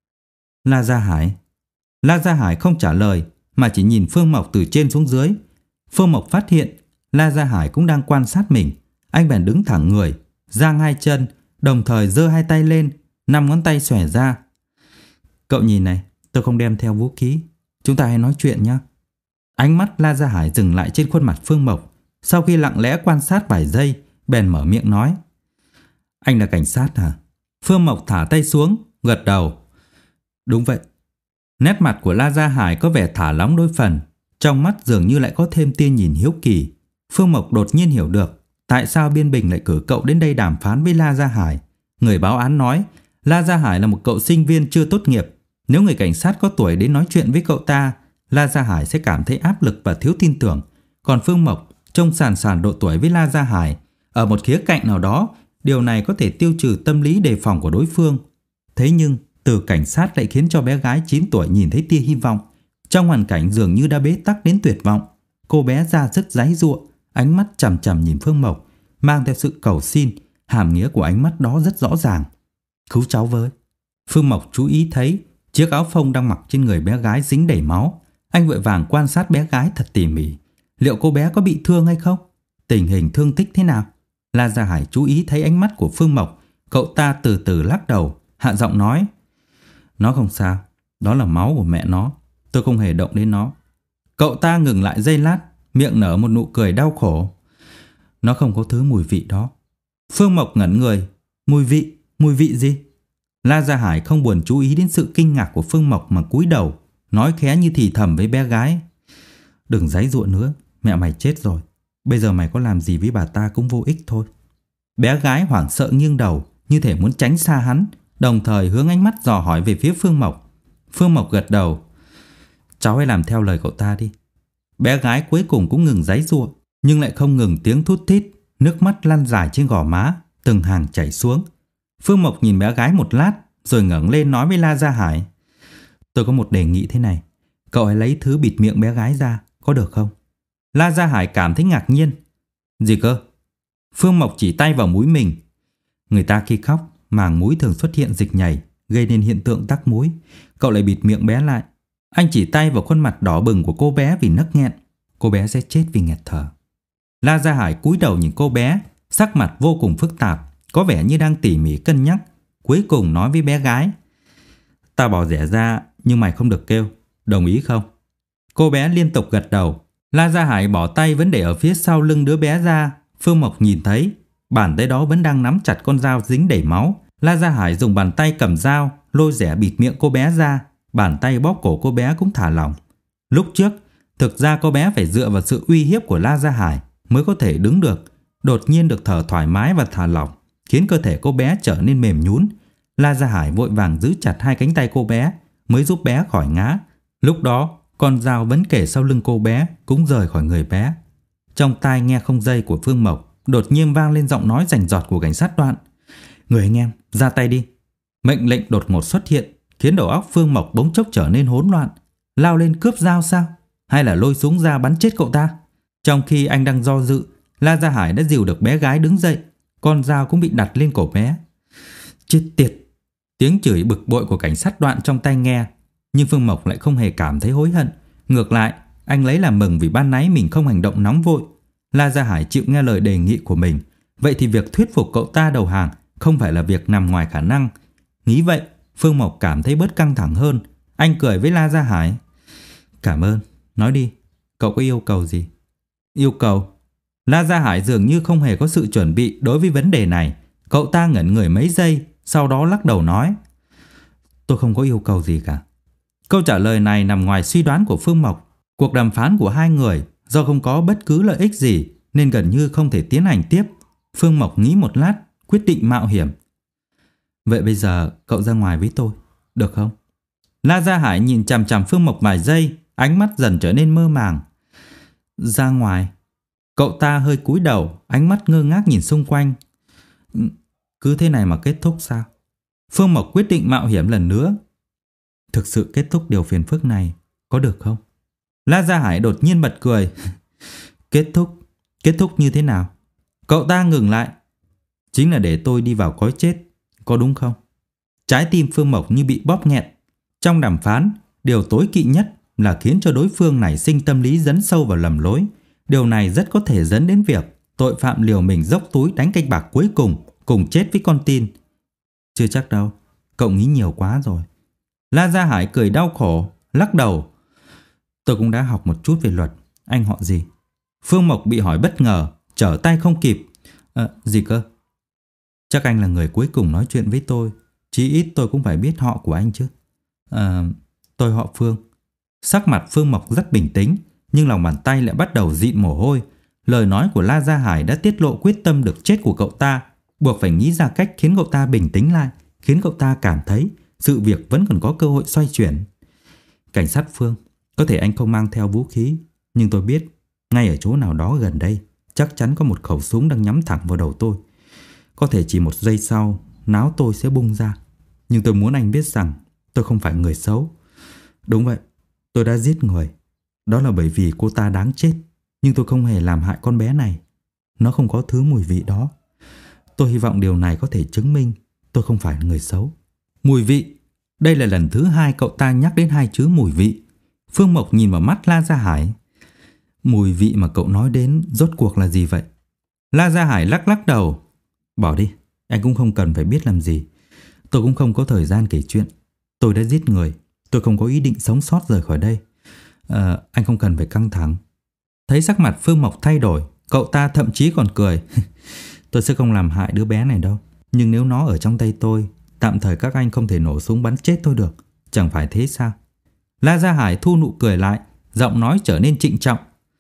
La Gia Hải. La Gia Hải không trả lời mà chỉ nhìn Phương Mộc từ trên xuống dưới. Phương Mộc phát hiện La Gia Hải cũng đang quan sát mình. Anh bèn đứng thẳng người, giang hai chân, đồng thời giơ hai tay lên, năm ngón tay xòe ra. Cậu nhìn này, tôi không đem theo vũ khí, chúng ta hãy nói chuyện nhé. Ánh mắt La Gia Hải dừng lại trên khuôn mặt Phương Mộc. Sau khi lặng lẽ quan sát vài giây, bèn mở miệng nói: Anh là cảnh sát hả? Phương Mộc thả tay xuống, gật đầu. Đúng vậy. Nét mặt của La Gia Hải có vẻ thả lỏng đôi phần, trong mắt dường như lại có thêm tia nhìn hiếu kỳ. Phương Mộc đột nhiên hiểu được tại sao Biên Bình lại cử cậu đến đây đàm phán với La Gia Hải. Người báo án nói La Gia Hải là một cậu sinh viên chưa tốt nghiệp. Nếu người cảnh sát có tuổi đến nói chuyện với cậu ta, La Gia Hải sẽ cảm thấy áp lực và thiếu tin tưởng. Còn Phương Mộc trông sàn sàn độ tuổi với La Gia Hải. Ở một khía cạnh nào đó, điều này có thể tiêu trừ tâm lý đề phòng của đối phương. Thế nhưng từ cảnh sát lại khiến cho bé gái chín tuổi nhìn thấy tia hy vọng. Trong hoàn cảnh dường như đã bế tắc đến tuyệt vọng, cô bé ra sức giãy giụa, ánh mắt chằm chằm nhìn Phương Mộc, mang theo sự cầu xin. Hàm nghĩa của ánh mắt đó rất rõ ràng. Cứu cháu với. Phương Mộc chú ý thấy chiếc áo phông đang mặc trên người bé gái dính đầy máu. Anh vội vàng quan sát bé gái thật tỉ mỉ. Liệu cô bé có bị thương hay không? Tình hình thương tích thế nào? La Gia Hải chú ý thấy ánh mắt của Phương Mộc. Cậu ta từ từ lắc đầu, hạ giọng nói: Nó không sao, đó là máu của mẹ nó, tôi không hề động đến nó. Cậu ta ngừng lại giây lát, miệng nở một nụ cười đau khổ. Nó không có thứ mùi vị đó. Phương Mộc ngẩn người. Mùi vị? Mùi vị gì? La Gia Hải không buồn chú ý đến sự kinh ngạc của Phương Mộc mà cúi đầu, nói khẽ như thì thầm với bé gái: Đừng giãy giụa nữa, mẹ mày chết rồi. Bây giờ mày có làm gì với bà ta cũng vô ích thôi. Bé gái hoảng sợ nghiêng đầu, như thể muốn tránh xa hắn, đồng thời hướng ánh mắt dò hỏi về phía Phương Mộc. Phương Mộc gật đầu. Cháu hãy làm theo lời cậu ta đi. Bé gái cuối cùng cũng ngừng giãy giụa, nhưng lại không ngừng tiếng thút thít, nước mắt lăn dài trên gò má, từng hàng chảy xuống. Phương Mộc nhìn bé gái một lát, rồi ngẩng lên nói với La Gia Hải: Tôi có một đề nghị thế này, cậu hãy lấy thứ bịt miệng bé gái ra, có được không? La Gia Hải cảm thấy ngạc nhiên. Gì cơ? Phương Mộc chỉ tay vào mũi mình. Người ta khi khóc, màng mũi thường xuất hiện dịch nhầy, gây nên hiện tượng tắc mũi. Cậu lại bịt miệng bé lại. Anh chỉ tay vào khuôn mặt đỏ bừng của cô bé vì nấc nghẹn. Cô bé sẽ chết vì nghẹt thở. La Gia Hải cúi đầu nhìn cô bé, sắc mặt vô cùng phức tạp, có vẻ như đang tỉ mỉ cân nhắc. Cuối cùng nói với bé gái: Tao bỏ rẻ ra, nhưng mày không được kêu, đồng ý không? Cô bé liên tục gật đầu. La Gia Hải bỏ tay vẫn để ở phía sau lưng đứa bé ra. Phương Mộc nhìn thấy bàn tay đó vẫn đang nắm chặt con dao dính đầy máu. La Gia Hải dùng bàn tay cầm dao lôi rẻ bịt miệng cô bé ra. Bàn tay bóp cổ cô bé cũng thả lỏng. Lúc trước thực ra cô bé phải dựa vào sự uy hiếp của La Gia Hải mới có thể đứng được. Đột nhiên được thở thoải mái và thả lỏng, khiến cơ thể cô bé trở nên mềm nhũn. La Gia Hải vội vàng giữ chặt hai cánh tay cô bé mới giúp bé khỏi ngã. Lúc đó con dao vẫn kề sau lưng cô bé cũng rời khỏi người bé. Trong tai nghe không dây của Phương Mộc đột nhiên vang lên giọng nói rành rọt của cảnh sát Đoạn: Người anh em, ra tay đi. Mệnh lệnh đột ngột xuất hiện, khiến đầu óc Phương Mộc bỗng chốc trở nên hỗn loạn. Lao lên cướp dao sao? Hay là lôi súng ra bắn chết cậu ta? Trong khi anh đang do dự, La Gia Hải đã dìu được bé gái đứng dậy. Con dao cũng bị đặt lên cổ bé. Chết tiệt! Tiếng chửi bực bội của cảnh sát Đoạn trong tai nghe, nhưng Phương Mộc lại không hề cảm thấy hối hận. Ngược lại, anh lấy làm mừng vì ban nãy mình không hành động nóng vội. La Gia Hải chịu nghe lời đề nghị của mình, vậy thì việc thuyết phục cậu ta đầu hàng không phải là việc nằm ngoài khả năng. Nghĩ vậy, Phương Mộc cảm thấy bớt căng thẳng hơn. Anh cười với La Gia Hải. Cảm ơn, nói đi, cậu có yêu cầu gì? Yêu cầu? La Gia Hải dường như không hề có sự chuẩn bị đối với vấn đề này. Cậu ta ngẩn người mấy giây, sau đó lắc đầu nói: Tôi không có yêu cầu gì cả. Câu trả lời này nằm ngoài suy đoán của Phương Mộc. Cuộc đàm phán của hai người do không có bất cứ lợi ích gì nên gần như không thể tiến hành tiếp. Phương Mộc nghĩ một lát, quyết định mạo hiểm. Vậy bây giờ cậu ra ngoài với tôi, được không? La Gia Hải nhìn chằm chằm Phương Mộc vài giây, ánh mắt dần trở nên mơ màng. Ra ngoài? Cậu ta hơi cúi đầu, ánh mắt ngơ ngác nhìn xung quanh. Cứ thế này mà kết thúc sao? Phương Mộc quyết định mạo hiểm lần nữa. Thực sự kết thúc điều phiền phức này, có được không? La Gia Hải đột nhiên bật cười. Kết thúc? Kết thúc như thế nào? Cậu ta ngừng lại. Chính là để tôi đi vào cõi chết, có đúng không? Trái tim Phương Mộc như bị bóp nghẹt. Trong đàm phán, điều tối kỵ nhất là khiến cho đối phương nảy sinh tâm lý dấn sâu vào lầm lối. Điều này rất có thể dẫn đến việc tội phạm liều mình dốc túi đánh canh bạc cuối cùng, cùng chết với con tin. Chưa chắc đâu, cậu nghĩ nhiều quá rồi. La Gia Hải cười đau khổ, lắc đầu. Tôi cũng đã học một chút về luật. Anh họ gì? Phương Mộc bị hỏi bất ngờ, trở tay không kịp. À, gì cơ? Chắc anh là người cuối cùng nói chuyện với tôi. Chí ít tôi cũng phải biết họ của anh chứ. À, tôi họ Phương. Sắc mặt Phương Mộc rất bình tĩnh, nhưng lòng bàn tay lại bắt đầu dịn mồ hôi. Lời nói của La Gia Hải đã tiết lộ quyết tâm được chết của cậu ta, buộc phải nghĩ ra cách khiến cậu ta bình tĩnh lại, khiến cậu ta cảm thấy sự việc vẫn còn có cơ hội xoay chuyển. Cảnh sát Phương, có thể anh không mang theo vũ khí, nhưng tôi biết ngay ở chỗ nào đó gần đây chắc chắn có một khẩu súng đang nhắm thẳng vào đầu tôi. Có thể chỉ một giây sau não tôi sẽ bung ra. Nhưng tôi muốn anh biết rằng tôi không phải người xấu. Đúng vậy, tôi đã giết người. Đó là bởi vì cô ta đáng chết. Nhưng tôi không hề làm hại con bé này. Nó không có thứ mùi vị đó. Tôi hy vọng điều này có thể chứng minh tôi không phải người xấu. Mùi vị? Đây là lần thứ hai cậu ta nhắc đến hai chữ mùi vị. Phương Mộc nhìn vào mắt La Gia Hải. Mùi vị mà cậu nói đến rốt cuộc là gì vậy? La Gia Hải lắc lắc đầu. Bỏ đi, anh cũng không cần phải biết làm gì. Tôi cũng không có thời gian kể chuyện. Tôi đã giết người. Tôi không có ý định sống sót rời khỏi đây. À, anh không cần phải căng thẳng. Thấy sắc mặt Phương Mộc thay đổi, cậu ta thậm chí còn cười. Tôi sẽ không làm hại đứa bé này đâu. Nhưng nếu nó ở trong tay tôi, tạm thời các anh không thể nổ súng bắn chết tôi được. Chẳng phải thế sao? La Gia Hải thu nụ cười lại, giọng nói trở nên trịnh trọng.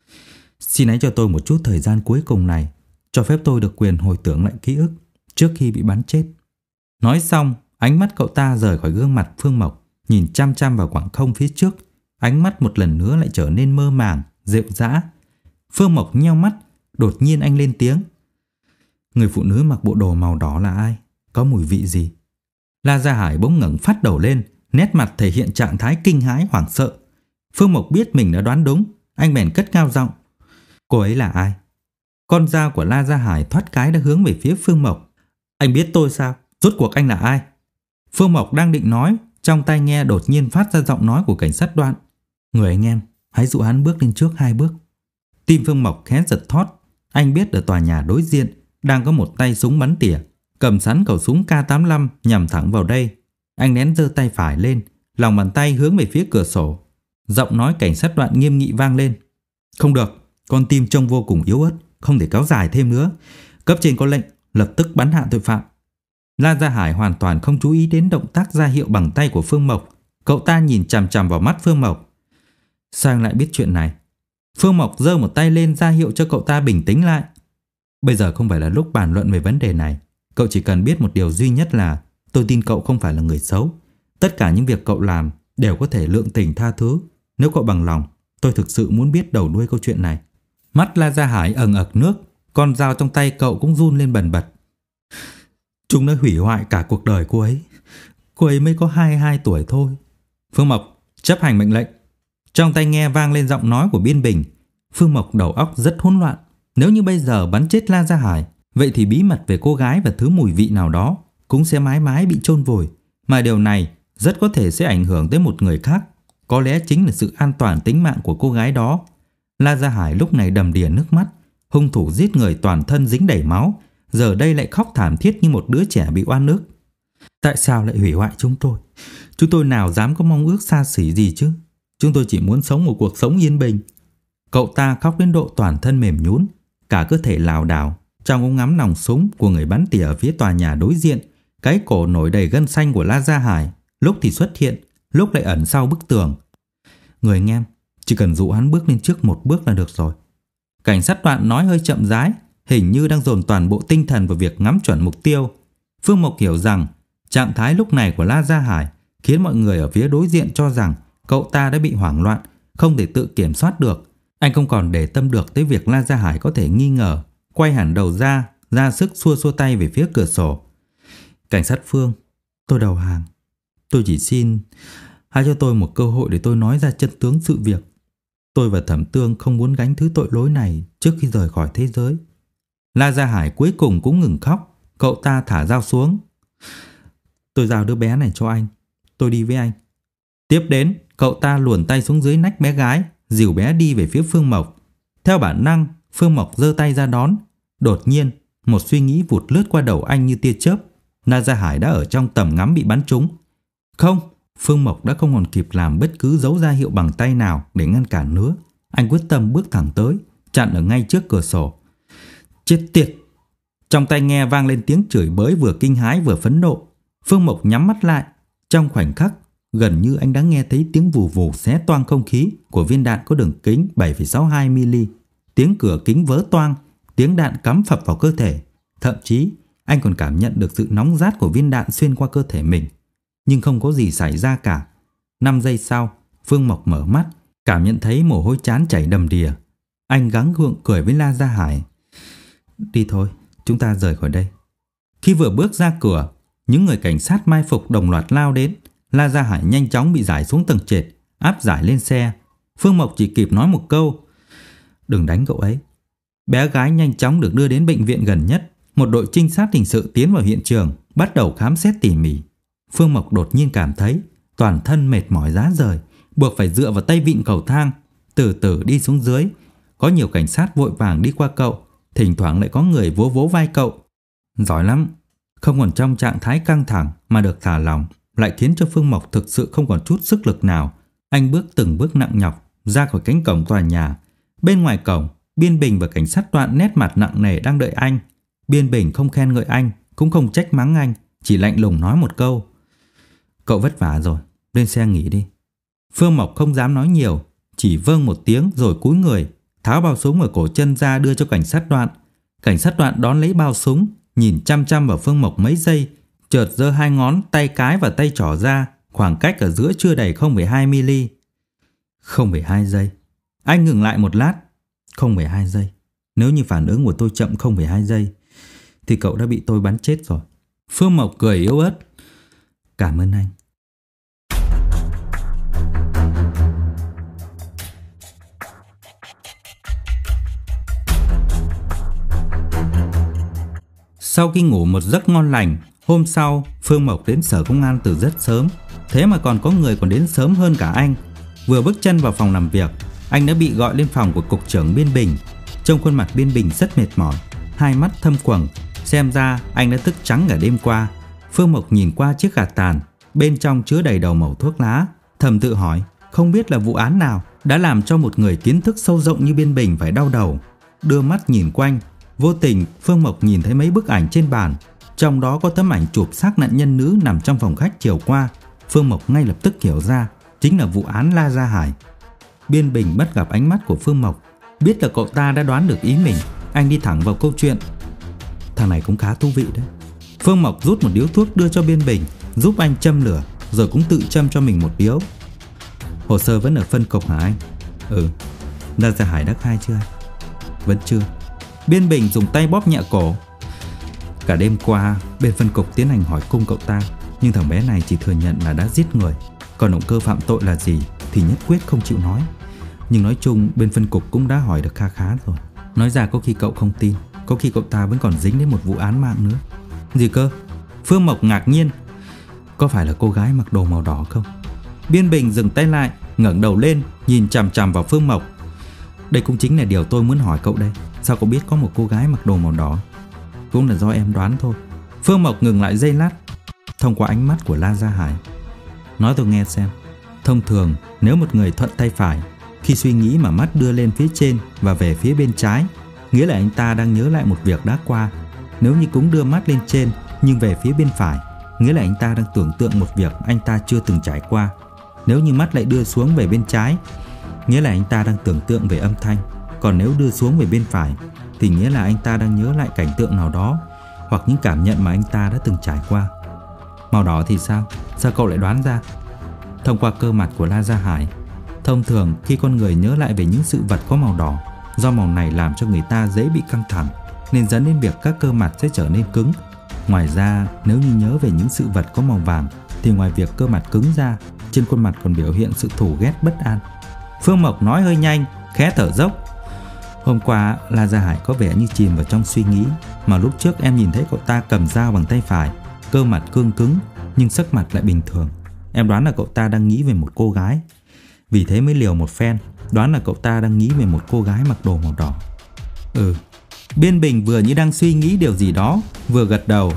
Xin hãy cho tôi một chút thời gian cuối cùng này, cho phép tôi được quyền hồi tưởng lại ký ức trước khi bị bắn chết. Nói xong, ánh mắt cậu ta rời khỏi gương mặt Phương Mộc, nhìn chăm chăm vào khoảng không phía trước. Ánh mắt một lần nữa lại trở nên mơ màng, rệu rã. Phương Mộc nheo mắt, đột nhiên anh lên tiếng. Người phụ nữ mặc bộ đồ màu đỏ là ai? Có mùi vị gì? La Gia Hải bỗng ngẩng phát đầu lên, nét mặt thể hiện trạng thái kinh hãi hoảng sợ. Phương Mộc biết mình đã đoán đúng, anh bèn cất cao giọng. Cô ấy là ai? Con dao của La Gia Hải thoát cái đã hướng về phía Phương Mộc. Anh biết tôi sao? Rốt cuộc anh là ai? Phương Mộc đang định nói, trong tai nghe đột nhiên phát ra giọng nói của cảnh sát Đoạn. Người anh em, hãy dụ hắn bước lên trước hai bước. Tim Phương Mộc khẽ giật thót. Anh biết ở tòa nhà đối diện đang có một tay súng bắn tỉa, cầm sẵn khẩu súng K tám mươi lăm nhằm thẳng vào đây. Anh nén giơ tay phải lên, lòng bàn tay hướng về phía cửa sổ. Giọng nói cảnh sát Đoạn nghiêm nghị vang lên. Không được, con tim trông vô cùng yếu ớt, không thể kéo dài thêm nữa. Cấp trên có lệnh, lập tức bắn hạ tội phạm. La Gia Hải hoàn toàn không chú ý đến động tác ra hiệu bằng tay của Phương Mộc. Cậu ta nhìn chằm chằm vào mắt Phương Mộc. Sao anh lại biết chuyện này? Phương Mộc giơ một tay lên ra hiệu cho cậu ta bình tĩnh lại. Bây giờ không phải là lúc bàn luận về vấn đề này. Cậu chỉ cần biết một điều duy nhất là tôi tin cậu không phải là người xấu. Tất cả những việc cậu làm đều có thể lượng tình tha thứ. Nếu cậu bằng lòng, tôi thực sự muốn biết đầu đuôi câu chuyện này. Mắt La Gia Hải ẩn ực nước, con dao trong tay cậu cũng run lên bần bật. Chúng đã hủy hoại cả cuộc đời cô ấy. Cô ấy mới có hai mươi hai tuổi thôi. Phương Mộc, chấp hành mệnh lệnh. Trong tai nghe vang lên giọng nói của Biên Bình. Phương Mộc đầu óc rất hỗn loạn. Nếu như bây giờ bắn chết La Gia Hải, vậy thì bí mật về cô gái và thứ mùi vị nào đó cũng sẽ mãi mãi bị chôn vùi. mà điều này rất có thể sẽ ảnh hưởng tới một người khác, có lẽ chính là sự an toàn tính mạng của cô gái đó. La Gia Hải lúc này đầm đìa nước mắt, hung thủ giết người toàn thân dính đầy máu, giờ đây lại khóc thảm thiết như một đứa trẻ bị oan ức. Tại sao lại hủy hoại chúng tôi? Chúng tôi nào dám có mong ước xa xỉ gì chứ? Chúng tôi chỉ muốn sống một cuộc sống yên bình. Cậu ta khóc đến độ toàn thân mềm nhũn, cả cơ thể lảo đảo trong ống ngắm nòng súng của người bắn tỉa ở phía tòa nhà đối diện. Cái cổ nổi đầy gân xanh của La Gia Hải lúc thì xuất hiện, lúc lại ẩn sau bức tường. Người anh em, chỉ cần dụ hắn bước lên trước một bước là được rồi. Cảnh sát Đoạn nói hơi chậm rãi, hình như đang dồn toàn bộ tinh thần vào việc ngắm chuẩn mục tiêu. Phương Mộc hiểu rằng trạng thái lúc này của La Gia Hải khiến mọi người ở phía đối diện cho rằng cậu ta đã bị hoảng loạn, không thể tự kiểm soát được. Anh không còn để tâm được tới việc La Gia Hải có thể nghi ngờ, quay hẳn đầu ra, ra sức xua xua tay về phía cửa sổ. Cảnh sát Phương, tôi đầu hàng. Tôi chỉ xin hãy cho tôi một cơ hội để tôi nói ra chân tướng sự việc. Tôi và Thẩm Tương không muốn gánh thứ tội lỗi này trước khi rời khỏi thế giới. La Gia Hải cuối cùng cũng ngừng khóc. Cậu ta thả dao xuống. Tôi giao đứa bé này cho anh. Tôi đi với anh. Tiếp đến, cậu ta luồn tay xuống dưới nách bé gái, dìu bé đi về phía Phương Mộc. Theo bản năng, Phương Mộc giơ tay ra đón. Đột nhiên, một suy nghĩ vụt lướt qua đầu anh như tia chớp. La Gia Hải đã ở trong tầm ngắm bị bắn trúng. Không, Phương Mộc đã không còn kịp làm bất cứ dấu ra hiệu bằng tay nào để ngăn cản nữa. Anh quyết tâm bước thẳng tới, chặn ở ngay trước cửa sổ. Chết tiệt! Trong tai nghe vang lên tiếng chửi bới vừa kinh hãi vừa phẫn nộ. Phương Mộc nhắm mắt lại. Trong khoảnh khắc, gần như anh đã nghe thấy tiếng vù vù xé toang không khí của viên đạn có đường kính bảy phẩy sáu hai mi-li-mét. Tiếng cửa kính vỡ toang, tiếng đạn cắm phập vào cơ thể. Thậm chí, anh còn cảm nhận được sự nóng rát của viên đạn xuyên qua cơ thể mình. Nhưng không có gì xảy ra cả. Năm giây sau, Phương Mộc mở mắt, cảm nhận thấy mồ hôi trán chảy đầm đìa. Anh gắng gượng cười với La Gia Hải. Đi thôi, chúng ta rời khỏi đây. Khi vừa bước ra cửa, những người cảnh sát mai phục đồng loạt lao đến. La Gia Hải nhanh chóng bị giải xuống tầng trệt, áp giải lên xe. Phương Mộc chỉ kịp nói một câu: đừng đánh cậu ấy. Bé gái nhanh chóng được đưa đến bệnh viện gần nhất. Một đội trinh sát hình sự tiến vào hiện trường, bắt đầu khám xét tỉ mỉ. Phương Mộc đột nhiên cảm thấy toàn thân mệt mỏi rã rời, buộc phải dựa vào tay vịn cầu thang, từ từ đi xuống dưới. Có nhiều cảnh sát vội vàng đi qua cậu, thỉnh thoảng lại có người vỗ vỗ vai cậu. Giỏi lắm, không còn trong trạng thái căng thẳng mà được thả lỏng, lại khiến cho Phương Mộc thực sự không còn chút sức lực nào. Anh bước từng bước nặng nhọc ra khỏi cánh cổng tòa nhà. Bên ngoài cổng, Biên Bình và cảnh sát Đoạn nét mặt nặng nề đang đợi anh. Biên Bình không khen ngợi anh, cũng không trách mắng anh, chỉ lạnh lùng nói một câu: cậu vất vả rồi, lên xe nghỉ đi. Phương Mộc không dám nói nhiều, chỉ vâng một tiếng rồi cúi người, tháo bao súng ở cổ chân ra đưa cho cảnh sát Đoạn. Cảnh sát Đoạn đón lấy bao súng, nhìn chăm chăm vào Phương Mộc mấy giây, chợt giơ hai ngón tay cái và tay trỏ ra, khoảng cách ở giữa chưa đầy không phẩy hai mi-li-mét. không phẩy hai giây. Anh ngừng lại một lát. không phẩy hai giây. Nếu như phản ứng của tôi chậm không phẩy hai giây thì cậu đã bị tôi bắn chết rồi. Phương Mộc cười yếu ớt. Cảm ơn anh. Sau khi ngủ một giấc ngon lành, hôm sau Phương Mộc đến sở công an từ rất sớm. Thế mà còn có người còn đến sớm hơn cả anh. Vừa bước chân vào phòng làm việc, anh đã bị gọi lên phòng của cục trưởng Biên Bình. Trông khuôn mặt Biên Bình rất mệt mỏi, hai mắt thâm quầng, xem ra anh đã thức trắng cả đêm qua. Phương Mộc nhìn qua chiếc gạt tàn, bên trong chứa đầy đầu mẩu thuốc lá, thầm tự hỏi không biết là vụ án nào đã làm cho một người kiến thức sâu rộng như Biên Bình phải đau đầu. Đưa mắt nhìn quanh, vô tình Phương Mộc nhìn thấy mấy bức ảnh trên bàn, trong đó có tấm ảnh chụp xác nạn nhân nữ nằm trong phòng khách chiều qua. Phương Mộc ngay lập tức hiểu ra chính là vụ án La Gia Hải. Biên Bình bắt gặp ánh mắt của Phương Mộc, biết là cậu ta đã đoán được ý mình. Anh đi thẳng vào câu chuyện. Thằng này cũng khá thú vị đấy. Phương Mộc rút một điếu thuốc đưa cho Biên Bình, giúp anh châm lửa, rồi cũng tự châm cho mình một điếu. Hồ sơ vẫn ở phân cục hả anh? Ừ. La Gia Hải đã khai chưa anh? Vẫn chưa. Biên Bình dùng tay bóp nhẹ cổ. Cả đêm qua bên phân cục tiến hành hỏi cung cậu ta, nhưng thằng bé này chỉ thừa nhận là đã giết người, còn động cơ phạm tội là gì thì nhất quyết không chịu nói. Nhưng nói chung bên phân cục cũng đã hỏi được kha khá rồi. Nói ra có khi cậu không tin, có khi cậu ta vẫn còn dính đến một vụ án mạng nữa. Gì cơ? Phương Mộc ngạc nhiên. có phải là cô gái mặc đồ màu đỏ không? Biên Bình dừng tay lại, ngẩng đầu lên, nhìn chằm chằm vào Phương Mộc. Đây cũng chính là điều tôi muốn hỏi cậu đây. Sao cậu biết có một cô gái mặc đồ màu đỏ? Cũng là do em đoán thôi. Phương Mộc ngừng lại giây lát. Thông qua ánh mắt của La Gia Hải. Nói tôi nghe xem. Thông thường nếu một người thuận tay phải, khi suy nghĩ mà mắt đưa lên phía trên và về phía bên trái, nghĩa là anh ta đang nhớ lại một việc đã qua. Nếu như cũng đưa mắt lên trên nhưng về phía bên phải, nghĩa là anh ta đang tưởng tượng một việc anh ta chưa từng trải qua. Nếu như mắt lại đưa xuống về bên trái, nghĩa là anh ta đang tưởng tượng về âm thanh. Còn nếu đưa xuống về bên phải thì nghĩa là anh ta đang nhớ lại cảnh tượng nào đó hoặc những cảm nhận mà anh ta đã từng trải qua. Màu đỏ thì sao? Sao cậu lại đoán ra? Thông qua cơ mặt của La Gia Hải, thông thường khi con người nhớ lại về những sự vật có màu đỏ, do màu này làm cho người ta dễ bị căng thẳng nên dẫn đến việc các cơ mặt sẽ trở nên cứng. Ngoài ra, nếu như nhớ về những sự vật có màu vàng thì ngoài việc cơ mặt cứng ra, trên khuôn mặt còn biểu hiện sự thù ghét bất an. Phương Mộc nói hơi nhanh, khẽ thở dốc. Hôm qua La Gia Hải có vẻ như chìm vào trong suy nghĩ, mà lúc trước em nhìn thấy cậu ta cầm dao bằng tay phải, cơ mặt cương cứng nhưng sắc mặt lại bình thường. Em đoán là cậu ta đang nghĩ về một cô gái. Vì thế mới liều một phen, đoán là cậu ta đang nghĩ về một cô gái mặc đồ màu đỏ. Ừ. Biên Bình vừa như đang suy nghĩ điều gì đó, vừa gật đầu.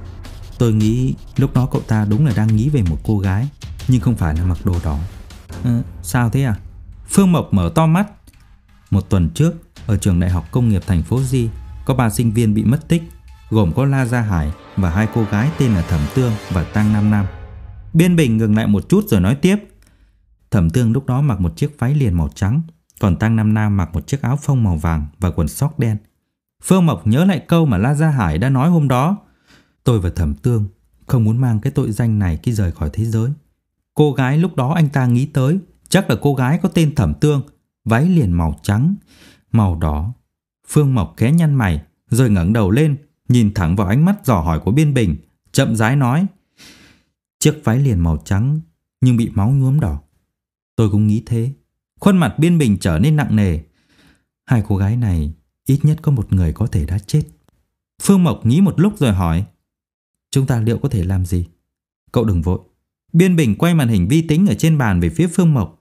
Tôi nghĩ lúc đó cậu ta đúng là đang nghĩ về một cô gái, nhưng không phải là mặc đồ đỏ. À, sao thế à? Phương Mộc mở to mắt. Một tuần trước, ở trường Đại học Công nghiệp thành phố Di, có ba sinh viên bị mất tích, gồm có La Gia Hải và hai cô gái tên là Thẩm Tương và Tang Nam Nam. Biên Bình ngừng lại một chút rồi nói tiếp. Thẩm Tương lúc đó mặc một chiếc váy liền màu trắng, còn Tang Nam Nam mặc một chiếc áo phông màu vàng và quần sóc đen. Phương Mộc nhớ lại câu mà La Gia Hải đã nói hôm đó. Tôi và Thẩm Tương không muốn mang cái tội danh này khi rời khỏi thế giới. Cô gái lúc đó anh ta nghĩ tới chắc là cô gái có tên Thẩm Tương, váy liền màu trắng, màu đỏ. Phương Mộc khẽ nhăn mày rồi ngẩng đầu lên, nhìn thẳng vào ánh mắt dò hỏi của Biên Bình, chậm rãi nói. Chiếc váy liền màu trắng nhưng bị máu nhuốm đỏ. Tôi cũng nghĩ thế. Khuôn mặt Biên Bình trở nên nặng nề. Hai cô gái này ít nhất có một người có thể đã chết. Phương Mộc nghĩ một lúc rồi hỏi. Chúng ta liệu có thể làm gì? Cậu đừng vội. Biên Bình quay màn hình vi tính ở trên bàn về phía Phương Mộc.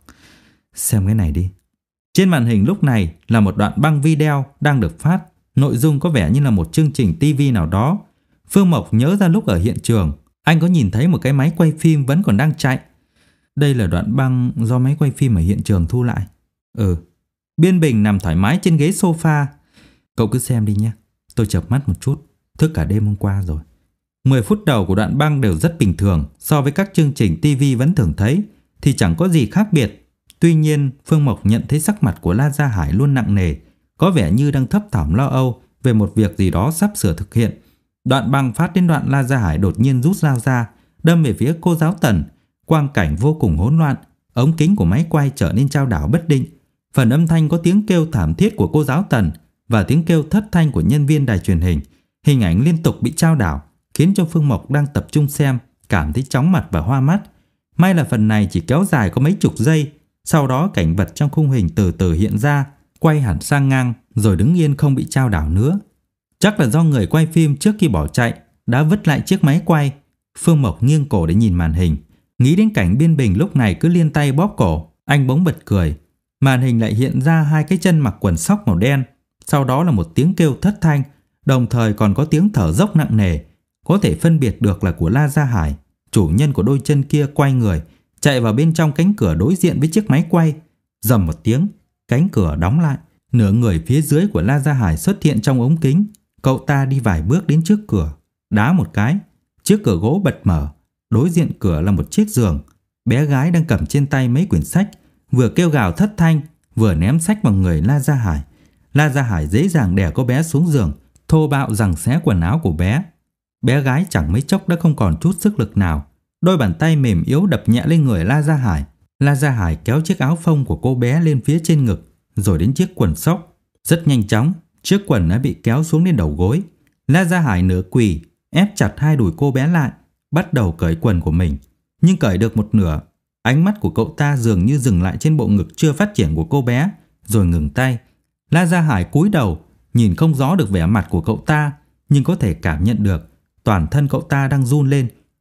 Xem cái này đi. Trên màn hình lúc này là một đoạn băng video đang được phát. Nội dung có vẻ như là một chương trình ti vi nào đó. Phương Mộc nhớ ra lúc ở hiện trường, anh có nhìn thấy một cái máy quay phim vẫn còn đang chạy. Đây là đoạn băng do máy quay phim ở hiện trường thu lại. Ừ. Biên Bình nằm thoải mái trên ghế sofa. Cậu cứ xem đi nhé. Tôi chợp mắt một chút. Thức cả đêm hôm qua rồi. mười phút đầu của đoạn băng đều rất bình thường. So với các chương trình ti vi vẫn thường thấy thì chẳng có gì khác biệt. Tuy nhiên Phương Mộc nhận thấy sắc mặt của La Gia Hải luôn nặng nề, có vẻ như đang thấp thỏm lo âu về một việc gì đó sắp sửa thực hiện. Đoạn băng phát đến đoạn La Gia Hải đột nhiên rút dao ra, đâm về phía cô giáo Tần. Quang cảnh vô cùng hỗn loạn, ống kính của máy quay trở nên chao đảo bất định. Phần âm thanh có tiếng kêu thảm thiết của cô giáo Tần và tiếng kêu thất thanh của nhân viên đài truyền hình. Hình ảnh liên tục bị chao đảo, khiến cho Phương Mộc đang tập trung xem cảm thấy chóng mặt và hoa mắt. May là phần này chỉ kéo dài có mấy chục giây, sau đó cảnh vật trong khung hình từ từ hiện ra, quay hẳn sang ngang rồi đứng yên không bị chao đảo nữa. Chắc là do người quay phim trước khi bỏ chạy đã vứt lại chiếc máy quay. Phương Mộc nghiêng cổ để nhìn màn hình, nghĩ đến cảnh Biên Bình lúc này cứ liên tay bóp cổ. Anh bỗng bật cười. Màn hình lại hiện ra hai cái chân mặc quần sóc màu đen. Sau đó là một tiếng kêu thất thanh, đồng thời còn có tiếng thở dốc nặng nề. Có thể phân biệt được là của La Gia Hải. Chủ nhân của đôi chân kia quay người, chạy vào bên trong cánh cửa đối diện với chiếc máy quay. Rầm một tiếng, cánh cửa đóng lại. Nửa người phía dưới của La Gia Hải xuất hiện trong ống kính. Cậu ta đi vài bước đến trước cửa, đá một cái, chiếc cửa gỗ bật mở. Đối diện cửa là một chiếc giường. Bé gái đang cầm trên tay mấy quyển sách, vừa kêu gào thất thanh, vừa ném sách vào người La Gia Hải. La Gia Hải dễ dàng đè cô bé xuống giường, thô bạo giằng xé quần áo của bé. Bé gái chẳng mấy chốc đã không còn chút sức lực nào. Đôi bàn tay mềm yếu đập nhẹ lên người La Gia Hải. La Gia Hải kéo chiếc áo phông của cô bé lên phía trên ngực, rồi đến chiếc quần sóc. Rất nhanh chóng, chiếc quần đã bị kéo xuống đến đầu gối. La Gia Hải nửa quỳ, ép chặt hai đùi cô bé lại, bắt đầu cởi quần của mình. Nhưng cởi được một nửa, ánh mắt của cậu ta dường như dừng lại trên bộ ngực chưa phát triển của cô bé, rồi ngừng tay. La Gia Hải cúi đầu, nhìn không rõ được vẻ mặt của cậu ta, nhưng có thể cảm nhận được toàn thân cậu ta đang run lên,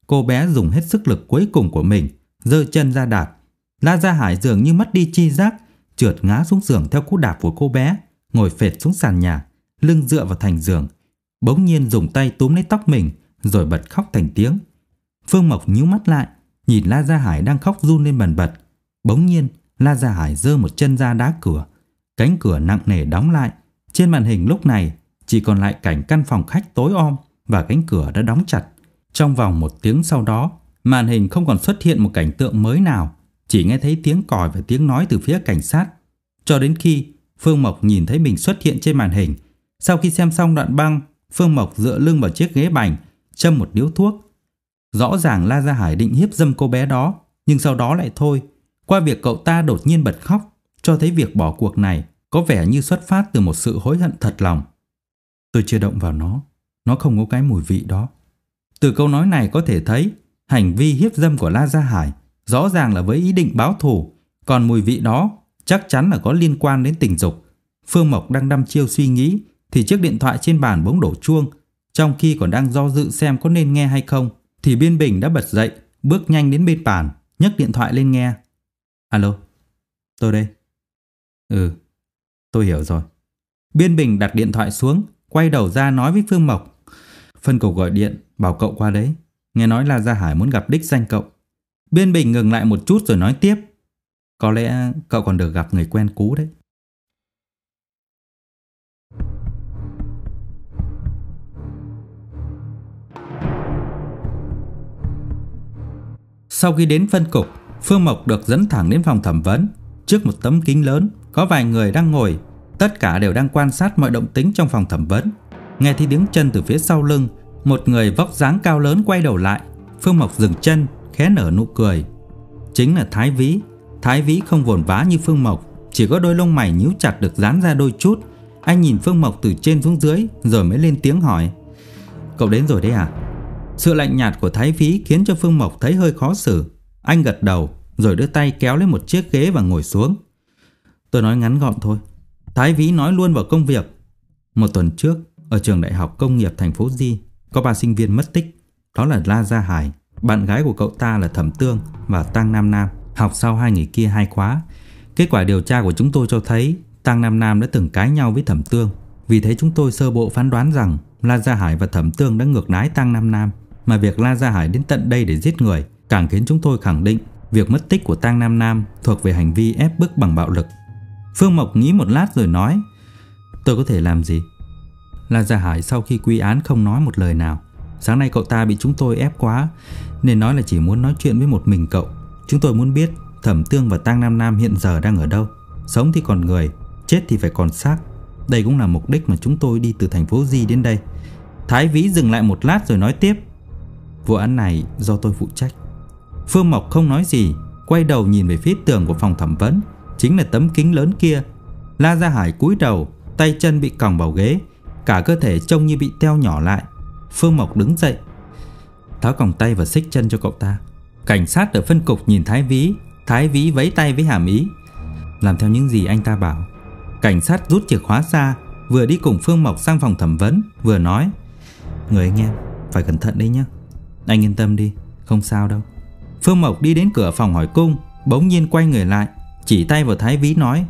cô bé dùng hết sức lực cuối cùng của mình, giơ chân ra đạp. La Gia Hải dường như mất đi chi giác, trượt ngã xuống giường theo cú đạp của cô bé, ngồi phệt xuống sàn nhà, lưng dựa vào thành giường. Bỗng nhiên dùng tay túm lấy tóc mình, rồi bật khóc thành tiếng. Phương Mộc nhíu mắt lại, nhìn La Gia Hải đang khóc run lên bần bật. Bỗng nhiên, La Gia Hải giơ một chân ra đá cửa. Cánh cửa nặng nề đóng lại. Trên màn hình lúc này chỉ còn lại cảnh căn phòng khách tối om và cánh cửa đã đóng chặt. Trong vòng một tiếng sau đó, màn hình không còn xuất hiện một cảnh tượng mới nào, chỉ nghe thấy tiếng còi và tiếng nói từ phía cảnh sát. Cho đến khi Phương Mộc nhìn thấy mình xuất hiện trên màn hình. Sau khi xem xong đoạn băng, Phương Mộc dựa lưng vào chiếc ghế bành, châm một điếu thuốc. Rõ ràng La Gia Hải định hiếp dâm cô bé đó, nhưng sau đó lại thôi. Qua việc cậu ta đột nhiên bật khóc, cho thấy việc bỏ cuộc này có vẻ như xuất phát từ một sự hối hận thật lòng. Tôi chưa động vào nó, nó không có cái mùi vị đó. Từ câu nói này có thể thấy hành vi hiếp dâm của La Gia Hải rõ ràng là với ý định báo thù, còn mùi vị đó chắc chắn là có liên quan đến tình dục. Phương Mộc đang đăm chiêu suy nghĩ thì chiếc điện thoại trên bàn bỗng đổ chuông. Trong khi còn đang do dự xem có nên nghe hay không thì Biên Bình đã bật dậy, bước nhanh đến bên bàn, nhấc điện thoại lên nghe. Alo, tôi đây. Ừ, tôi hiểu rồi. Biên Bình đặt điện thoại xuống, quay đầu ra nói với Phương Mộc. Phân cục gọi điện, bảo cậu qua đấy. Nghe nói là Gia Hải muốn gặp đích danh cậu. Biên Bình ngừng lại một chút rồi nói tiếp. Có lẽ cậu còn được gặp người quen cũ đấy. Sau khi đến phân cục, Phương Mộc được dẫn thẳng đến phòng thẩm vấn. Trước một tấm kính lớn, có vài người đang ngồi. Tất cả đều đang quan sát mọi động tĩnh trong phòng thẩm vấn. Nghe thấy tiếng chân từ phía sau lưng, một người vóc dáng cao lớn quay đầu lại. Phương Mộc dừng chân, khẽ nở nụ cười. Chính là Thái Vĩ. Thái Vĩ không vồn vá như Phương Mộc, chỉ có đôi lông mày nhíu chặt được dán ra đôi chút. Anh nhìn Phương Mộc từ trên xuống dưới rồi mới lên tiếng hỏi. Cậu đến rồi đấy à? Sự lạnh nhạt của Thái Vĩ khiến cho Phương Mộc thấy hơi khó xử. Anh gật đầu rồi đưa tay kéo lên một chiếc ghế và ngồi xuống. Tôi nói ngắn gọn thôi. Thái Vĩ nói luôn vào công việc. Một tuần trước, ở trường đại học công nghiệp thành phố Di, có ba sinh viên mất tích. Đó là La Gia Hải, bạn gái của cậu ta là Thẩm Tương và Tăng Nam Nam, học sau hai người kia hai khóa. Kết quả điều tra của chúng tôi cho thấy Tăng Nam Nam đã từng cãi nhau với Thẩm Tương. Vì thế chúng tôi sơ bộ phán đoán rằng La Gia Hải và Thẩm Tương đã ngược đãi Tăng Nam Nam. Mà việc La Gia Hải đến tận đây để giết người càng khiến chúng tôi khẳng định việc mất tích của Tăng Nam Nam thuộc về hành vi ép bức bằng bạo lực. Phương Mộc nghĩ một lát rồi nói. Tôi có thể làm gì? La Gia Hải sau khi quy án không nói một lời nào. Sáng nay cậu ta bị chúng tôi ép quá nên nói là chỉ muốn nói chuyện với một mình cậu. Chúng tôi muốn biết Thẩm Tương và Tăng Nam Nam hiện giờ đang ở đâu. Sống thì còn người, chết thì phải còn xác. Đây cũng là mục đích mà chúng tôi đi từ thành phố Di đến đây. Thái Vĩ dừng lại một lát rồi nói tiếp. Vụ án này do tôi phụ trách. Phương Mộc không nói gì, quay đầu nhìn về phía tường của phòng thẩm vấn, chính là tấm kính lớn kia. La Gia Hải cúi đầu, tay chân bị còng vào ghế, cả cơ thể trông như bị teo nhỏ lại. Phương Mộc đứng dậy, tháo còng tay và xích chân cho cậu ta. Cảnh sát ở phân cục nhìn Thái Vĩ. Thái Vĩ vẫy tay với hàm ý. Làm theo những gì anh ta bảo. Cảnh sát rút chìa khóa ra, vừa đi cùng Phương Mộc sang phòng thẩm vấn, vừa nói. Người anh em, phải cẩn thận đấy nhé. Anh yên tâm đi, không sao đâu. Phương Mộc đi đến cửa phòng hỏi cung, bỗng nhiên quay người lại, chỉ tay vào Thái Vĩ nói.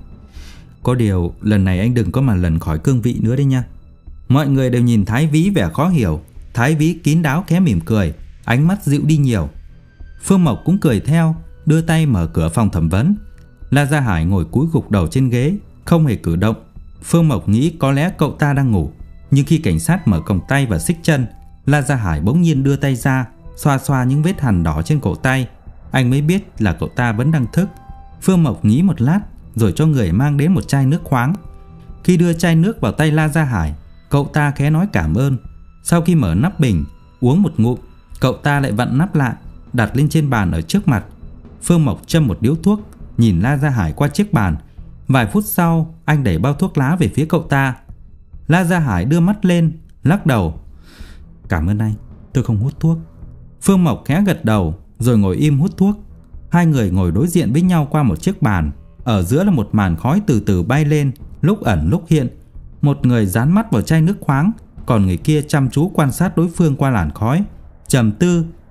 Có điều lần này anh đừng có mà lần khỏi cương vị nữa đấy nha. Mọi người đều nhìn Thái Vĩ vẻ khó hiểu. Thái Vĩ kín đáo khẽ mỉm cười, ánh mắt dịu đi nhiều. Phương Mộc cũng cười theo, đưa tay mở cửa phòng thẩm vấn. La Gia Hải ngồi cúi gục đầu trên ghế, không hề cử động. Phương Mộc nghĩ có lẽ cậu ta đang ngủ. Nhưng khi cảnh sát mở còng tay và xích chân, La Gia Hải bỗng nhiên đưa tay ra, xoa xoa những vết hằn đỏ trên cổ tay. Anh mới biết là cậu ta vẫn đang thức. Phương Mộc nghĩ một lát rồi cho người mang đến một chai nước khoáng. Khi đưa chai nước vào tay La Gia Hải, cậu ta khẽ nói cảm ơn. Sau khi mở nắp bình, uống một ngụm, cậu ta lại vặn nắp lại, đặt lên trên bàn ở trước mặt. Phương Mộc châm một điếu thuốc, nhìn La Gia Hải qua chiếc bàn. Vài phút sau, anh đẩy bao thuốc lá về phía cậu ta. La Gia Hải đưa mắt lên, lắc đầu. Cảm ơn anh, tôi không hút thuốc. Phương Mộc khẽ gật đầu rồi ngồi im hút thuốc. Hai người ngồi đối diện với nhau qua một chiếc bàn. Ở giữa là một màn khói từ từ bay lên, lúc ẩn lúc hiện. Một người dán mắt vào chai nước khoáng, còn người kia chăm chú quan sát đối phương qua làn khói, trầm tư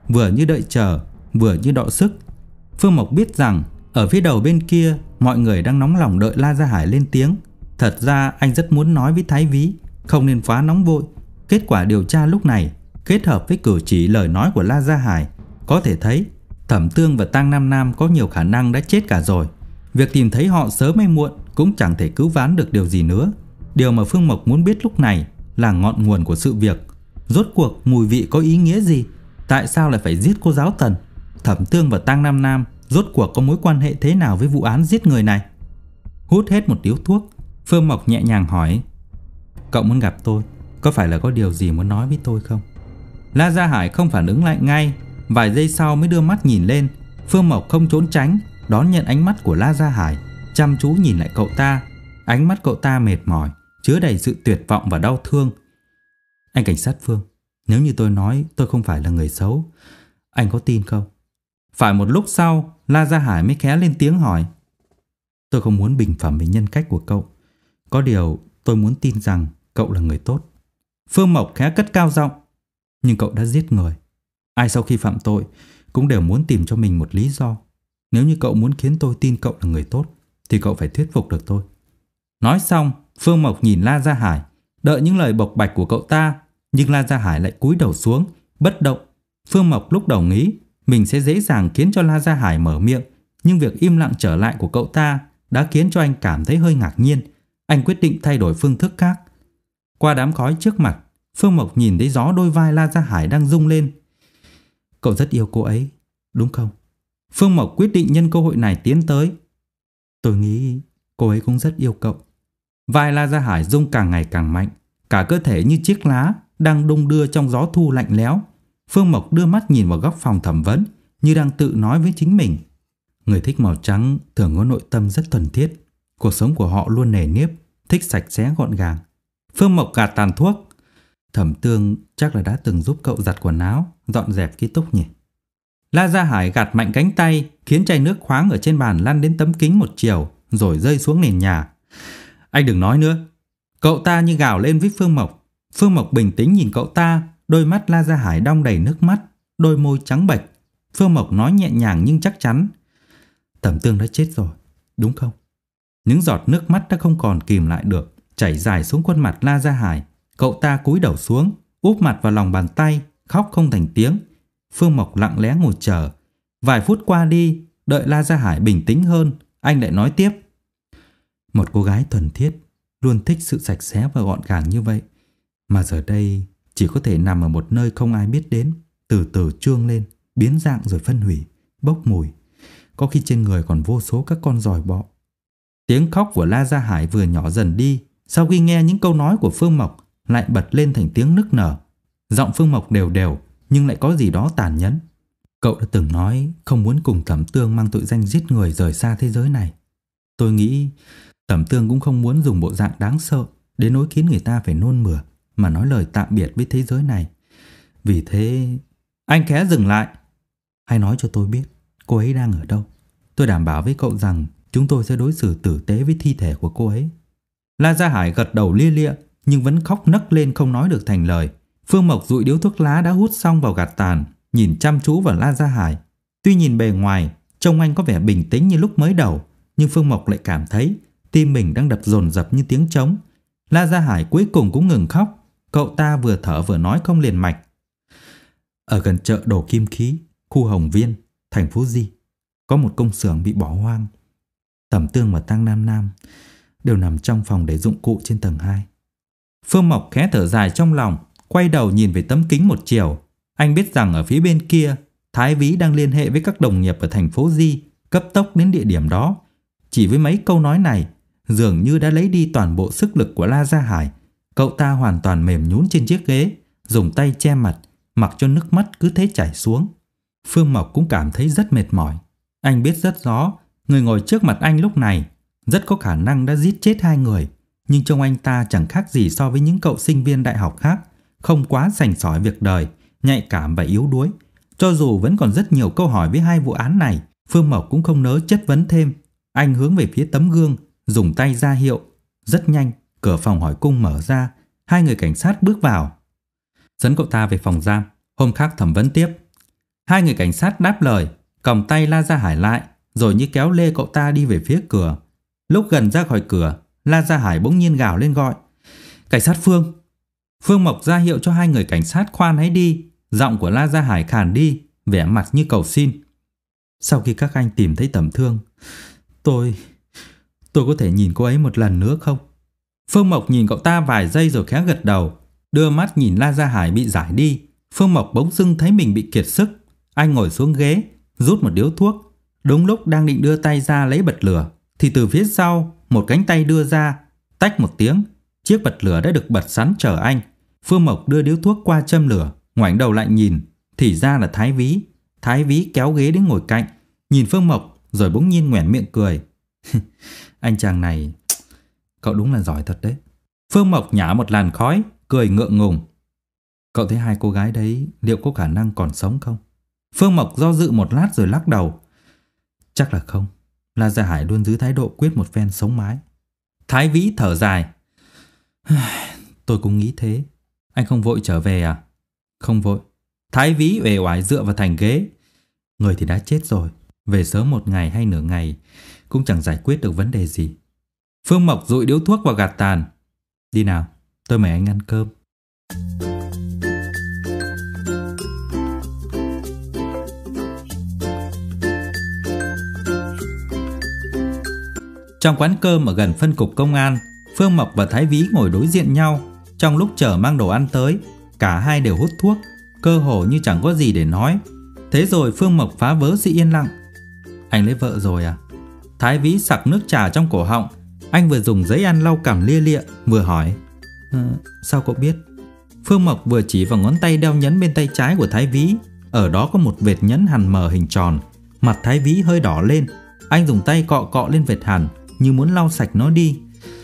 vừa như đợi chờ, vừa như đọ sức. Phương Mộc biết rằng ở phía đầu bên kia mọi người đang nóng lòng đợi La Gia Hải lên tiếng. Thật ra anh rất muốn nói với Thái Ví không nên quá nóng vội. Kết quả điều tra lúc này kết hợp với cử chỉ lời nói của La Gia Hải, có thể thấy Thẩm Tương và Tang Nam Nam có nhiều khả năng đã chết cả rồi. Việc tìm thấy họ sớm hay muộn cũng chẳng thể cứu vãn được điều gì nữa. Điều mà Phương Mộc muốn biết lúc này là ngọn nguồn của sự việc. Rốt cuộc mùi vị có ý nghĩa gì? Tại sao lại phải giết cô giáo Tần? Thẩm Tương và Tang Nam Nam rốt cuộc có mối quan hệ thế nào với vụ án giết người này? Hút hết một điếu thuốc, Phương Mộc nhẹ nhàng hỏi: Cậu muốn gặp tôi, có phải là có điều gì muốn nói với tôi không? La Gia Hải không phản ứng lại ngay, vài giây sau mới đưa mắt nhìn lên. Phương Mộc không trốn tránh, đón nhận ánh mắt của La Gia Hải, chăm chú nhìn lại cậu ta. Ánh mắt cậu ta mệt mỏi, chứa đầy sự tuyệt vọng và đau thương. Anh cảnh sát Phương, nếu như tôi nói tôi không phải là người xấu, anh có tin không? Phải một lúc sau, La Gia Hải mới khẽ lên tiếng hỏi: Tôi không muốn bình phẩm về nhân cách của cậu, có điều tôi muốn tin rằng cậu là người tốt. Phương Mộc khẽ cất cao giọng: Nhưng cậu đã giết người. Ai sau khi phạm tội cũng đều muốn tìm cho mình một lý do. Nếu như cậu muốn khiến tôi tin cậu là người tốt thì cậu phải thuyết phục được tôi. Nói xong, Phương Mộc nhìn La Gia Hải, đợi những lời bộc bạch của cậu ta, nhưng La Gia Hải lại cúi đầu xuống, bất động. Phương Mộc lúc đầu nghĩ mình sẽ dễ dàng khiến cho La Gia Hải mở miệng, nhưng việc im lặng trở lại của cậu ta đã khiến cho anh cảm thấy hơi ngạc nhiên. Anh quyết định thay đổi phương thức khác. Qua đám khói trước mặt, Phương Mộc nhìn thấy gió đôi vai La Gia Hải đang rung lên. Cậu rất yêu cô ấy, đúng không? Phương Mộc quyết định nhân cơ hội này tiến tới. Tôi nghĩ cô ấy cũng rất yêu cậu. Vai La Gia Hải rung càng ngày càng mạnh, cả cơ thể như chiếc lá đang đung đưa trong gió thu lạnh lẽo. Phương Mộc đưa mắt nhìn vào góc phòng thẩm vấn, như đang tự nói với chính mình. Người thích màu trắng thường có nội tâm rất thuần khiết. Cuộc sống của họ luôn nề nếp, thích sạch sẽ gọn gàng. Phương Mộc gạt tàn thuốc. Thẩm Tương chắc là đã từng giúp cậu giặt quần áo, dọn dẹp ký túc nhỉ? La Gia Hải gạt mạnh cánh tay, khiến chai nước khoáng ở trên bàn lăn đến tấm kính một chiều, rồi rơi xuống nền nhà. Anh đừng nói nữa. Cậu ta như gào lên với Phương Mộc. Phương Mộc bình tĩnh nhìn cậu ta, đôi mắt La Gia Hải đong đầy nước mắt, đôi môi trắng bệch. Phương Mộc nói nhẹ nhàng nhưng chắc chắn. Thẩm Tương đã chết rồi, đúng không? Những giọt nước mắt đã không còn kìm lại được, chảy dài xuống khuôn mặt La Gia Hải. Cậu ta cúi đầu xuống, úp mặt vào lòng bàn tay, khóc không thành tiếng. Phương Mộc lặng lẽ ngồi chờ. Vài phút qua đi, đợi La Gia Hải bình tĩnh hơn, anh lại nói tiếp. Một cô gái thuần khiết, luôn thích sự sạch sẽ và gọn gàng như vậy, mà giờ đây chỉ có thể nằm ở một nơi không ai biết đến, từ từ trương lên, biến dạng rồi phân hủy, bốc mùi. Có khi trên người còn vô số các con giòi bọ. Tiếng khóc của La Gia Hải vừa nhỏ dần đi, sau khi nghe những câu nói của Phương Mộc lại bật lên thành tiếng nức nở. Giọng Phương Mộc đều đều nhưng lại có gì đó tàn nhẫn. Cậu đã từng nói không muốn cùng Thẩm Tương mang tội danh giết người rời xa thế giới này. Tôi nghĩ Thẩm Tương cũng không muốn dùng bộ dạng đáng sợ đến nỗi khiến người ta phải nôn mửa mà nói lời tạm biệt với thế giới này. Vì thế... Anh khẽ dừng lại. Hãy nói cho tôi biết cô ấy đang ở đâu. Tôi đảm bảo với cậu rằng chúng tôi sẽ đối xử tử tế với thi thể của cô ấy. La Gia Hải gật đầu lia lịa nhưng vẫn khóc nấc lên không nói được thành lời. Phương Mộc dụi điếu thuốc lá đã hút xong vào gạt tàn, nhìn chăm chú vào La Gia Hải. Tuy nhìn bề ngoài trông anh có vẻ bình tĩnh như lúc mới đầu, nhưng Phương Mộc lại cảm thấy tim mình đang đập dồn dập như tiếng trống. La Gia Hải cuối cùng cũng ngừng khóc. Cậu ta vừa thở vừa nói không liền mạch. Ở gần chợ đồ kim khí, khu Hồng Viên, thành phố Di, có một công xưởng bị bỏ hoang. Thẩm Tương và Tang Nam Nam đều nằm trong phòng để dụng cụ trên tầng hai. Phương Mộc khẽ thở dài trong lòng, quay đầu nhìn về tấm kính một chiều. Anh biết rằng ở phía bên kia, Thái Ví đang liên hệ với các đồng nghiệp ở thành phố Di, cấp tốc đến địa điểm đó. Chỉ với mấy câu nói này, dường như đã lấy đi toàn bộ sức lực của La Gia Hải. Cậu ta hoàn toàn mềm nhũn trên chiếc ghế, dùng tay che mặt, mặc cho nước mắt cứ thế chảy xuống. Phương Mộc cũng cảm thấy rất mệt mỏi. Anh biết rất rõ, người ngồi trước mặt anh lúc này rất có khả năng đã giết chết hai người, nhưng trông anh ta chẳng khác gì so với những cậu sinh viên đại học khác, không quá sành sỏi việc đời, nhạy cảm và yếu đuối. Cho dù vẫn còn rất nhiều câu hỏi với hai vụ án này, Phương Mộc cũng không nỡ chất vấn thêm. Anh hướng về phía tấm gương, dùng tay ra hiệu. Rất nhanh, cửa phòng hỏi cung mở ra, hai người cảnh sát bước vào. Dẫn cậu ta về phòng giam, hôm khác thẩm vấn tiếp. Hai người cảnh sát đáp lời, còng tay La Gia Hải lại, rồi như kéo lê cậu ta đi về phía cửa. Lúc gần ra khỏi cửa, La Gia Hải bỗng nhiên gào lên gọi: "Cảnh sát Phương!" Phương Mộc ra hiệu cho hai người cảnh sát khoan hãy đi. Giọng của La Gia Hải khàn đi, vẻ mặt như cầu xin: "Sau khi các anh tìm thấy Tẩm Thương, tôi... tôi có thể nhìn cô ấy một lần nữa không?" Phương Mộc nhìn cậu ta vài giây rồi khẽ gật đầu, đưa mắt nhìn La Gia Hải bị giải đi. Phương Mộc bỗng dưng thấy mình bị kiệt sức. Anh ngồi xuống ghế, rút một điếu thuốc. Đúng lúc đang định đưa tay ra lấy bật lửa, thì từ phía sau một cánh tay đưa ra, tách một tiếng, chiếc bật lửa đã được bật sẵn chờ anh. Phương Mộc đưa điếu thuốc qua châm lửa, ngoảnh đầu lại nhìn, thì ra là Thái Vĩ. Thái Vĩ kéo ghế đến ngồi cạnh, nhìn Phương Mộc rồi bỗng nhiên nhoẻn miệng cười. "Anh chàng này, cậu đúng là giỏi thật đấy." Phương Mộc nhả một làn khói, cười ngượng ngùng. "Cậu thấy hai cô gái đấy liệu có khả năng còn sống không?" Phương Mộc do dự một lát rồi lắc đầu. "Chắc là không. La Gia Hải luôn giữ thái độ quyết một phen sống mái." Thái Vĩ thở dài. "Tôi cũng nghĩ thế. Anh không vội trở về à?" "Không vội." Thái Vĩ uể oải dựa vào thành ghế. "Người thì đã chết rồi, về sớm một ngày hay nửa ngày cũng chẳng giải quyết được vấn đề gì." Phương Mộc dụi điếu thuốc vào gạt tàn. "Đi nào, tôi mời anh ăn cơm." Trong quán cơm ở gần phân cục công an, Phương Mộc và Thái Vĩ ngồi đối diện nhau. Trong lúc chờ mang đồ ăn tới, cả hai đều hút thuốc, cơ hồ như chẳng có gì để nói. Thế rồi Phương Mộc phá vỡ sự yên lặng. "Anh lấy vợ rồi à?" Thái Vĩ sặc nước trà trong cổ họng. Anh vừa dùng giấy ăn lau cằm lia lịa, vừa hỏi: "À, sao cậu biết?" Phương Mộc vừa chỉ vào ngón tay đeo nhẫn bên tay trái của Thái Vĩ. Ở đó có một vệt nhẫn hằn mờ hình tròn. Mặt Thái Vĩ hơi đỏ lên. Anh dùng tay cọ cọ lên vệt hằn, như muốn lau sạch nó đi.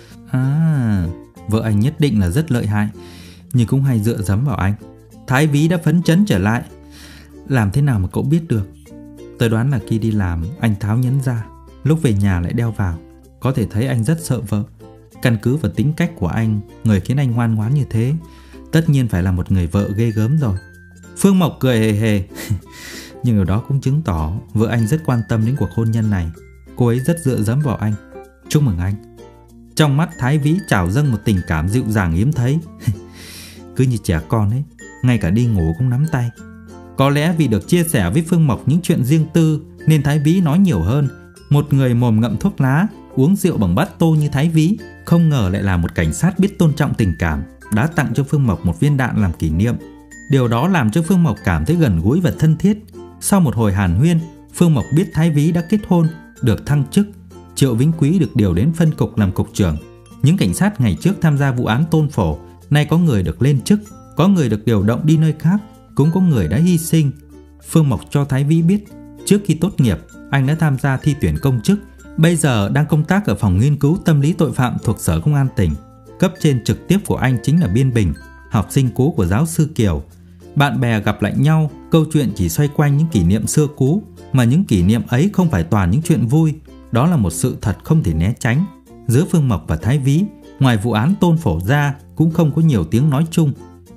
"À, vợ anh nhất định là rất lợi hại, nhưng cũng hay dựa dẫm vào anh." Thái Vĩ đã phấn chấn trở lại. "Làm thế nào mà cậu biết được?" "Tôi đoán là khi đi làm anh tháo nhẫn ra, lúc về nhà lại đeo vào. Có thể thấy anh rất sợ vợ. Căn cứ vào tính cách của anh, người khiến anh ngoan ngoãn như thế tất nhiên phải là một người vợ ghê gớm rồi." Phương Mộc cười hề hề. "Nhưng điều đó cũng chứng tỏ vợ anh rất quan tâm đến cuộc hôn nhân này. Cô ấy rất dựa dẫm vào anh. Chúc mừng anh." Trong mắt Thái Vĩ trào dâng một tình cảm dịu dàng hiếm thấy. Cứ như trẻ con ấy, ngay cả đi ngủ cũng nắm tay. Có lẽ vì được chia sẻ với Phương Mộc những chuyện riêng tư nên Thái Vĩ nói nhiều hơn. Một người mồm ngậm thuốc lá, uống rượu bằng bát tô như Thái Vĩ, không ngờ lại là một cảnh sát biết tôn trọng tình cảm, đã tặng cho Phương Mộc một viên đạn làm kỷ niệm. Điều đó làm cho Phương Mộc cảm thấy gần gũi và thân thiết. Sau một hồi hàn huyên, Phương Mộc biết Thái Vĩ đã kết hôn, được thăng chức. Triệu Vĩnh Quý được điều đến phân cục làm cục trưởng. Những cảnh sát ngày trước tham gia vụ án Tôn Phổ, nay có người được lên chức, có người được điều động đi nơi khác, cũng có người đã hy sinh. Phương Mộc cho Thái Vĩ biết, trước khi tốt nghiệp, anh đã tham gia thi tuyển công chức, bây giờ đang công tác ở phòng nghiên cứu tâm lý tội phạm thuộc Sở Công an tỉnh. Cấp trên trực tiếp của anh chính là Biên Bình, học sinh cũ của giáo sư Kiều. Bạn bè gặp lại nhau, câu chuyện chỉ xoay quanh những kỷ niệm xưa cũ, mà những kỷ niệm ấy không phải toàn những chuyện vui. Đó là một sự thật không thể né tránh. Giữa Phương Mộc và Thái Vĩ, ngoài vụ án Tôn Phổ ra, cũng không có nhiều tiếng nói chung.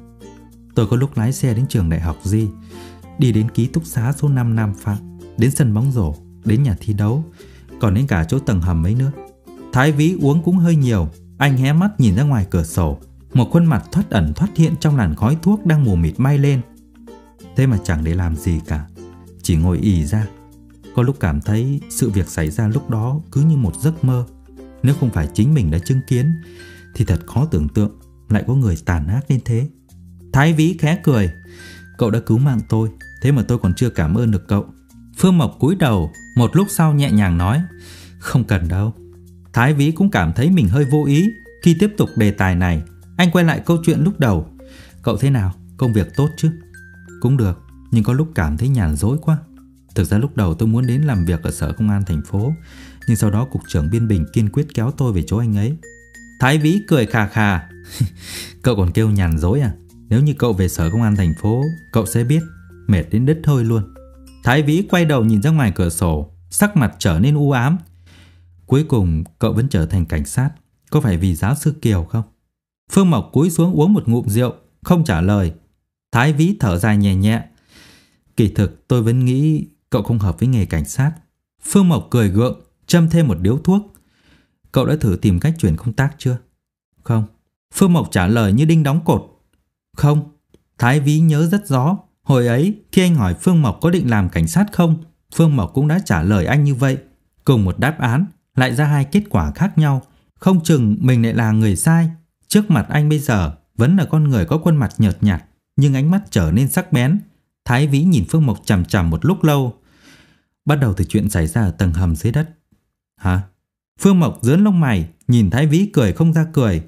Tôi có lúc lái xe đến trường đại học Di, đi đến ký túc xá số năm Nam Phạm, đến sân bóng rổ, đến nhà thi đấu, còn đến cả chỗ tầng hầm ấy nữa. Thái Vĩ uống cũng hơi nhiều. Anh hé mắt nhìn ra ngoài cửa sổ, một khuôn mặt thoát ẩn thoát hiện trong làn khói thuốc đang mù mịt bay lên. Thế mà chẳng để làm gì cả, chỉ ngồi ì ra. Có lúc cảm thấy sự việc xảy ra lúc đó cứ như một giấc mơ. Nếu không phải chính mình đã chứng kiến thì thật khó tưởng tượng lại có người tàn ác đến thế. Thái Vĩ khẽ cười. Cậu đã cứu mạng tôi, thế mà tôi còn chưa cảm ơn được cậu. Phương Mộc cúi đầu, một lúc sau nhẹ nhàng nói, không cần đâu. Thái Vĩ cũng cảm thấy mình hơi vô ý khi tiếp tục đề tài này. Anh quay lại câu chuyện lúc đầu. Cậu thế nào, công việc tốt chứ? Cũng được, nhưng có lúc cảm thấy nhàn rỗi quá. Thực ra lúc đầu tôi muốn đến làm việc ở Sở Công an thành phố, nhưng sau đó cục trưởng Biên Bình kiên quyết kéo tôi về chỗ anh ấy. Thái Vĩ cười khà khà. Cậu còn kêu nhàn rỗi à? Nếu như cậu về Sở Công an thành phố, cậu sẽ biết, mệt đến đứt hơi luôn. Thái Vĩ quay đầu nhìn ra ngoài cửa sổ, sắc mặt trở nên u ám. Cuối cùng cậu vẫn trở thành cảnh sát, có phải vì giáo sư Kiều không? Phương Mộc cúi xuống uống một ngụm rượu, không trả lời. Thái Vĩ thở dài nhẹ nhẹ. Kỳ thực tôi vẫn nghĩ cậu không hợp với nghề cảnh sát. Phương Mộc cười gượng, châm thêm một điếu thuốc. Cậu đã thử tìm cách chuyển công tác chưa? Không. Phương Mộc trả lời như đinh đóng cột. Không. Thái Vĩ nhớ rất rõ. Hồi ấy khi anh hỏi Phương Mộc có định làm cảnh sát không, Phương Mộc cũng đã trả lời anh như vậy. Cùng một đáp án lại ra hai kết quả khác nhau. Không chừng mình lại là người sai. Trước mặt anh bây giờ vẫn là con người có khuôn mặt nhợt nhạt, nhưng ánh mắt trở nên sắc bén. Thái Vĩ nhìn Phương Mộc chằm chằm một lúc lâu. Bắt đầu từ chuyện xảy ra ở tầng hầm dưới đất. Hả? Phương Mộc giớn lông mày, nhìn Thái Vĩ cười không ra cười.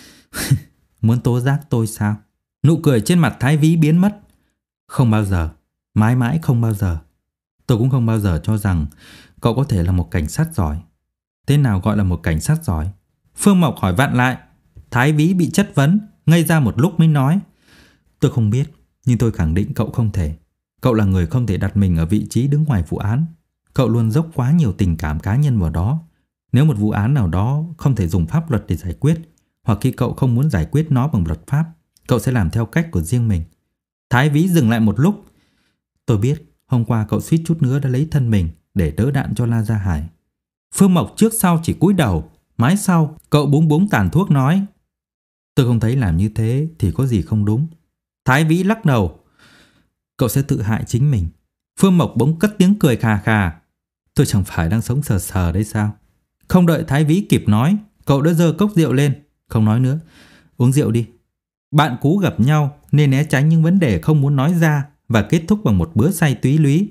Muốn tố giác tôi sao? Nụ cười trên mặt Thái Vĩ biến mất. Không bao giờ, mãi mãi không bao giờ. Tôi cũng không bao giờ cho rằng cậu có thể là một cảnh sát giỏi. Thế nào gọi là một cảnh sát giỏi? Phương Mộc hỏi vặn lại. Thái Vĩ bị chất vấn, ngây ra một lúc mới nói. Tôi không biết, nhưng tôi khẳng định cậu không thể. Cậu là người không thể đặt mình ở vị trí đứng ngoài vụ án. Cậu luôn dốc quá nhiều tình cảm cá nhân vào đó. Nếu một vụ án nào đó không thể dùng pháp luật để giải quyết, hoặc khi cậu không muốn giải quyết nó bằng luật pháp, cậu sẽ làm theo cách của riêng mình. Thái Vĩ dừng lại một lúc. Tôi biết hôm qua cậu suýt chút nữa đã lấy thân mình để đỡ đạn cho La Gia Hải. Phương Mộc trước sau chỉ cúi đầu. Mãi sau cậu búng búng tàn thuốc nói. Tôi không thấy làm như thế thì có gì không đúng. Thái Vĩ lắc đầu. Cậu sẽ tự hại chính mình. Phương Mộc bỗng cất tiếng cười khà khà. Tôi chẳng phải đang sống sờ sờ đấy sao? Không đợi Thái Vĩ kịp nói, cậu đã giơ cốc rượu lên. Không nói nữa, uống rượu đi. Bạn cũ gặp nhau nên né tránh những vấn đề không muốn nói ra và kết thúc bằng một bữa say túy lúy.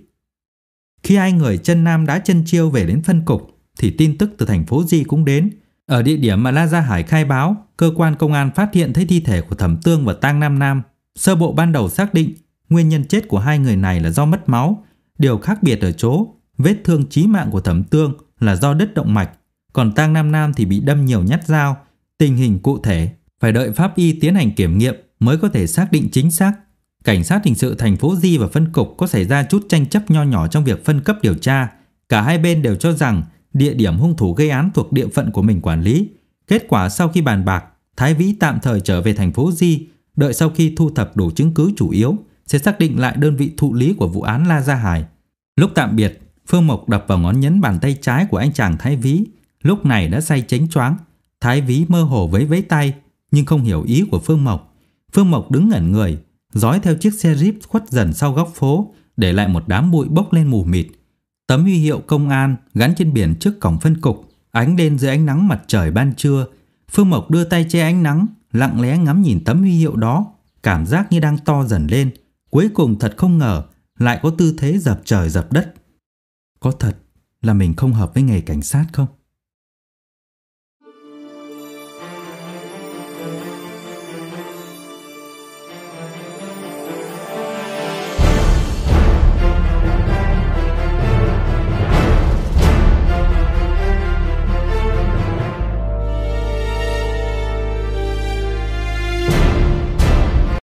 Khi hai người chân nam đá chân chiêu về đến phân cục thì tin tức từ thành phố Di cũng đến. Ở địa điểm mà La Gia Hải khai báo, cơ quan công an phát hiện thấy thi thể của Thẩm Tương và Tang Nam Nam. Sơ bộ ban đầu xác định nguyên nhân chết của hai người này là do mất máu. Điều khác biệt ở chỗ vết thương chí mạng của Thẩm Tương là do đứt động mạch, còn Tang Nam Nam thì bị đâm nhiều nhát dao. Tình hình cụ thể phải đợi pháp y tiến hành kiểm nghiệm mới có thể xác định chính xác. Cảnh sát hình sự thành phố Di và phân cục có xảy ra chút tranh chấp nho nhỏ trong việc phân cấp điều tra. Cả hai bên đều cho rằng địa điểm hung thủ gây án thuộc địa phận của mình quản lý. Kết quả sau khi bàn bạc, Thái Vĩ tạm thời trở về thành phố Di, đợi sau khi thu thập đủ chứng cứ chủ yếu sẽ xác định lại đơn vị thụ lý của vụ án La Gia Hải. Lúc tạm biệt, Phương Mộc đập vào ngón nhấn bàn tay trái của anh chàng Thái Vĩ. Lúc này đã say chánh choáng. Thái Vĩ mơ hồ vẫy vẫy tay nhưng không hiểu ý của Phương Mộc. Phương Mộc đứng ngẩn người, dõi theo chiếc xe Jeep khuất dần sau góc phố, để lại một đám bụi bốc lên mù mịt. Tấm huy hiệu công an gắn trên biển trước cổng phân cục ánh lên dưới ánh nắng mặt trời ban trưa. Phương Mộc đưa tay che ánh nắng, lặng lẽ ngắm nhìn tấm huy hiệu đó, cảm giác như đang to dần lên. Cuối cùng thật không ngờ lại có tư thế dập trời dập đất. Có thật là mình không hợp với nghề cảnh sát không?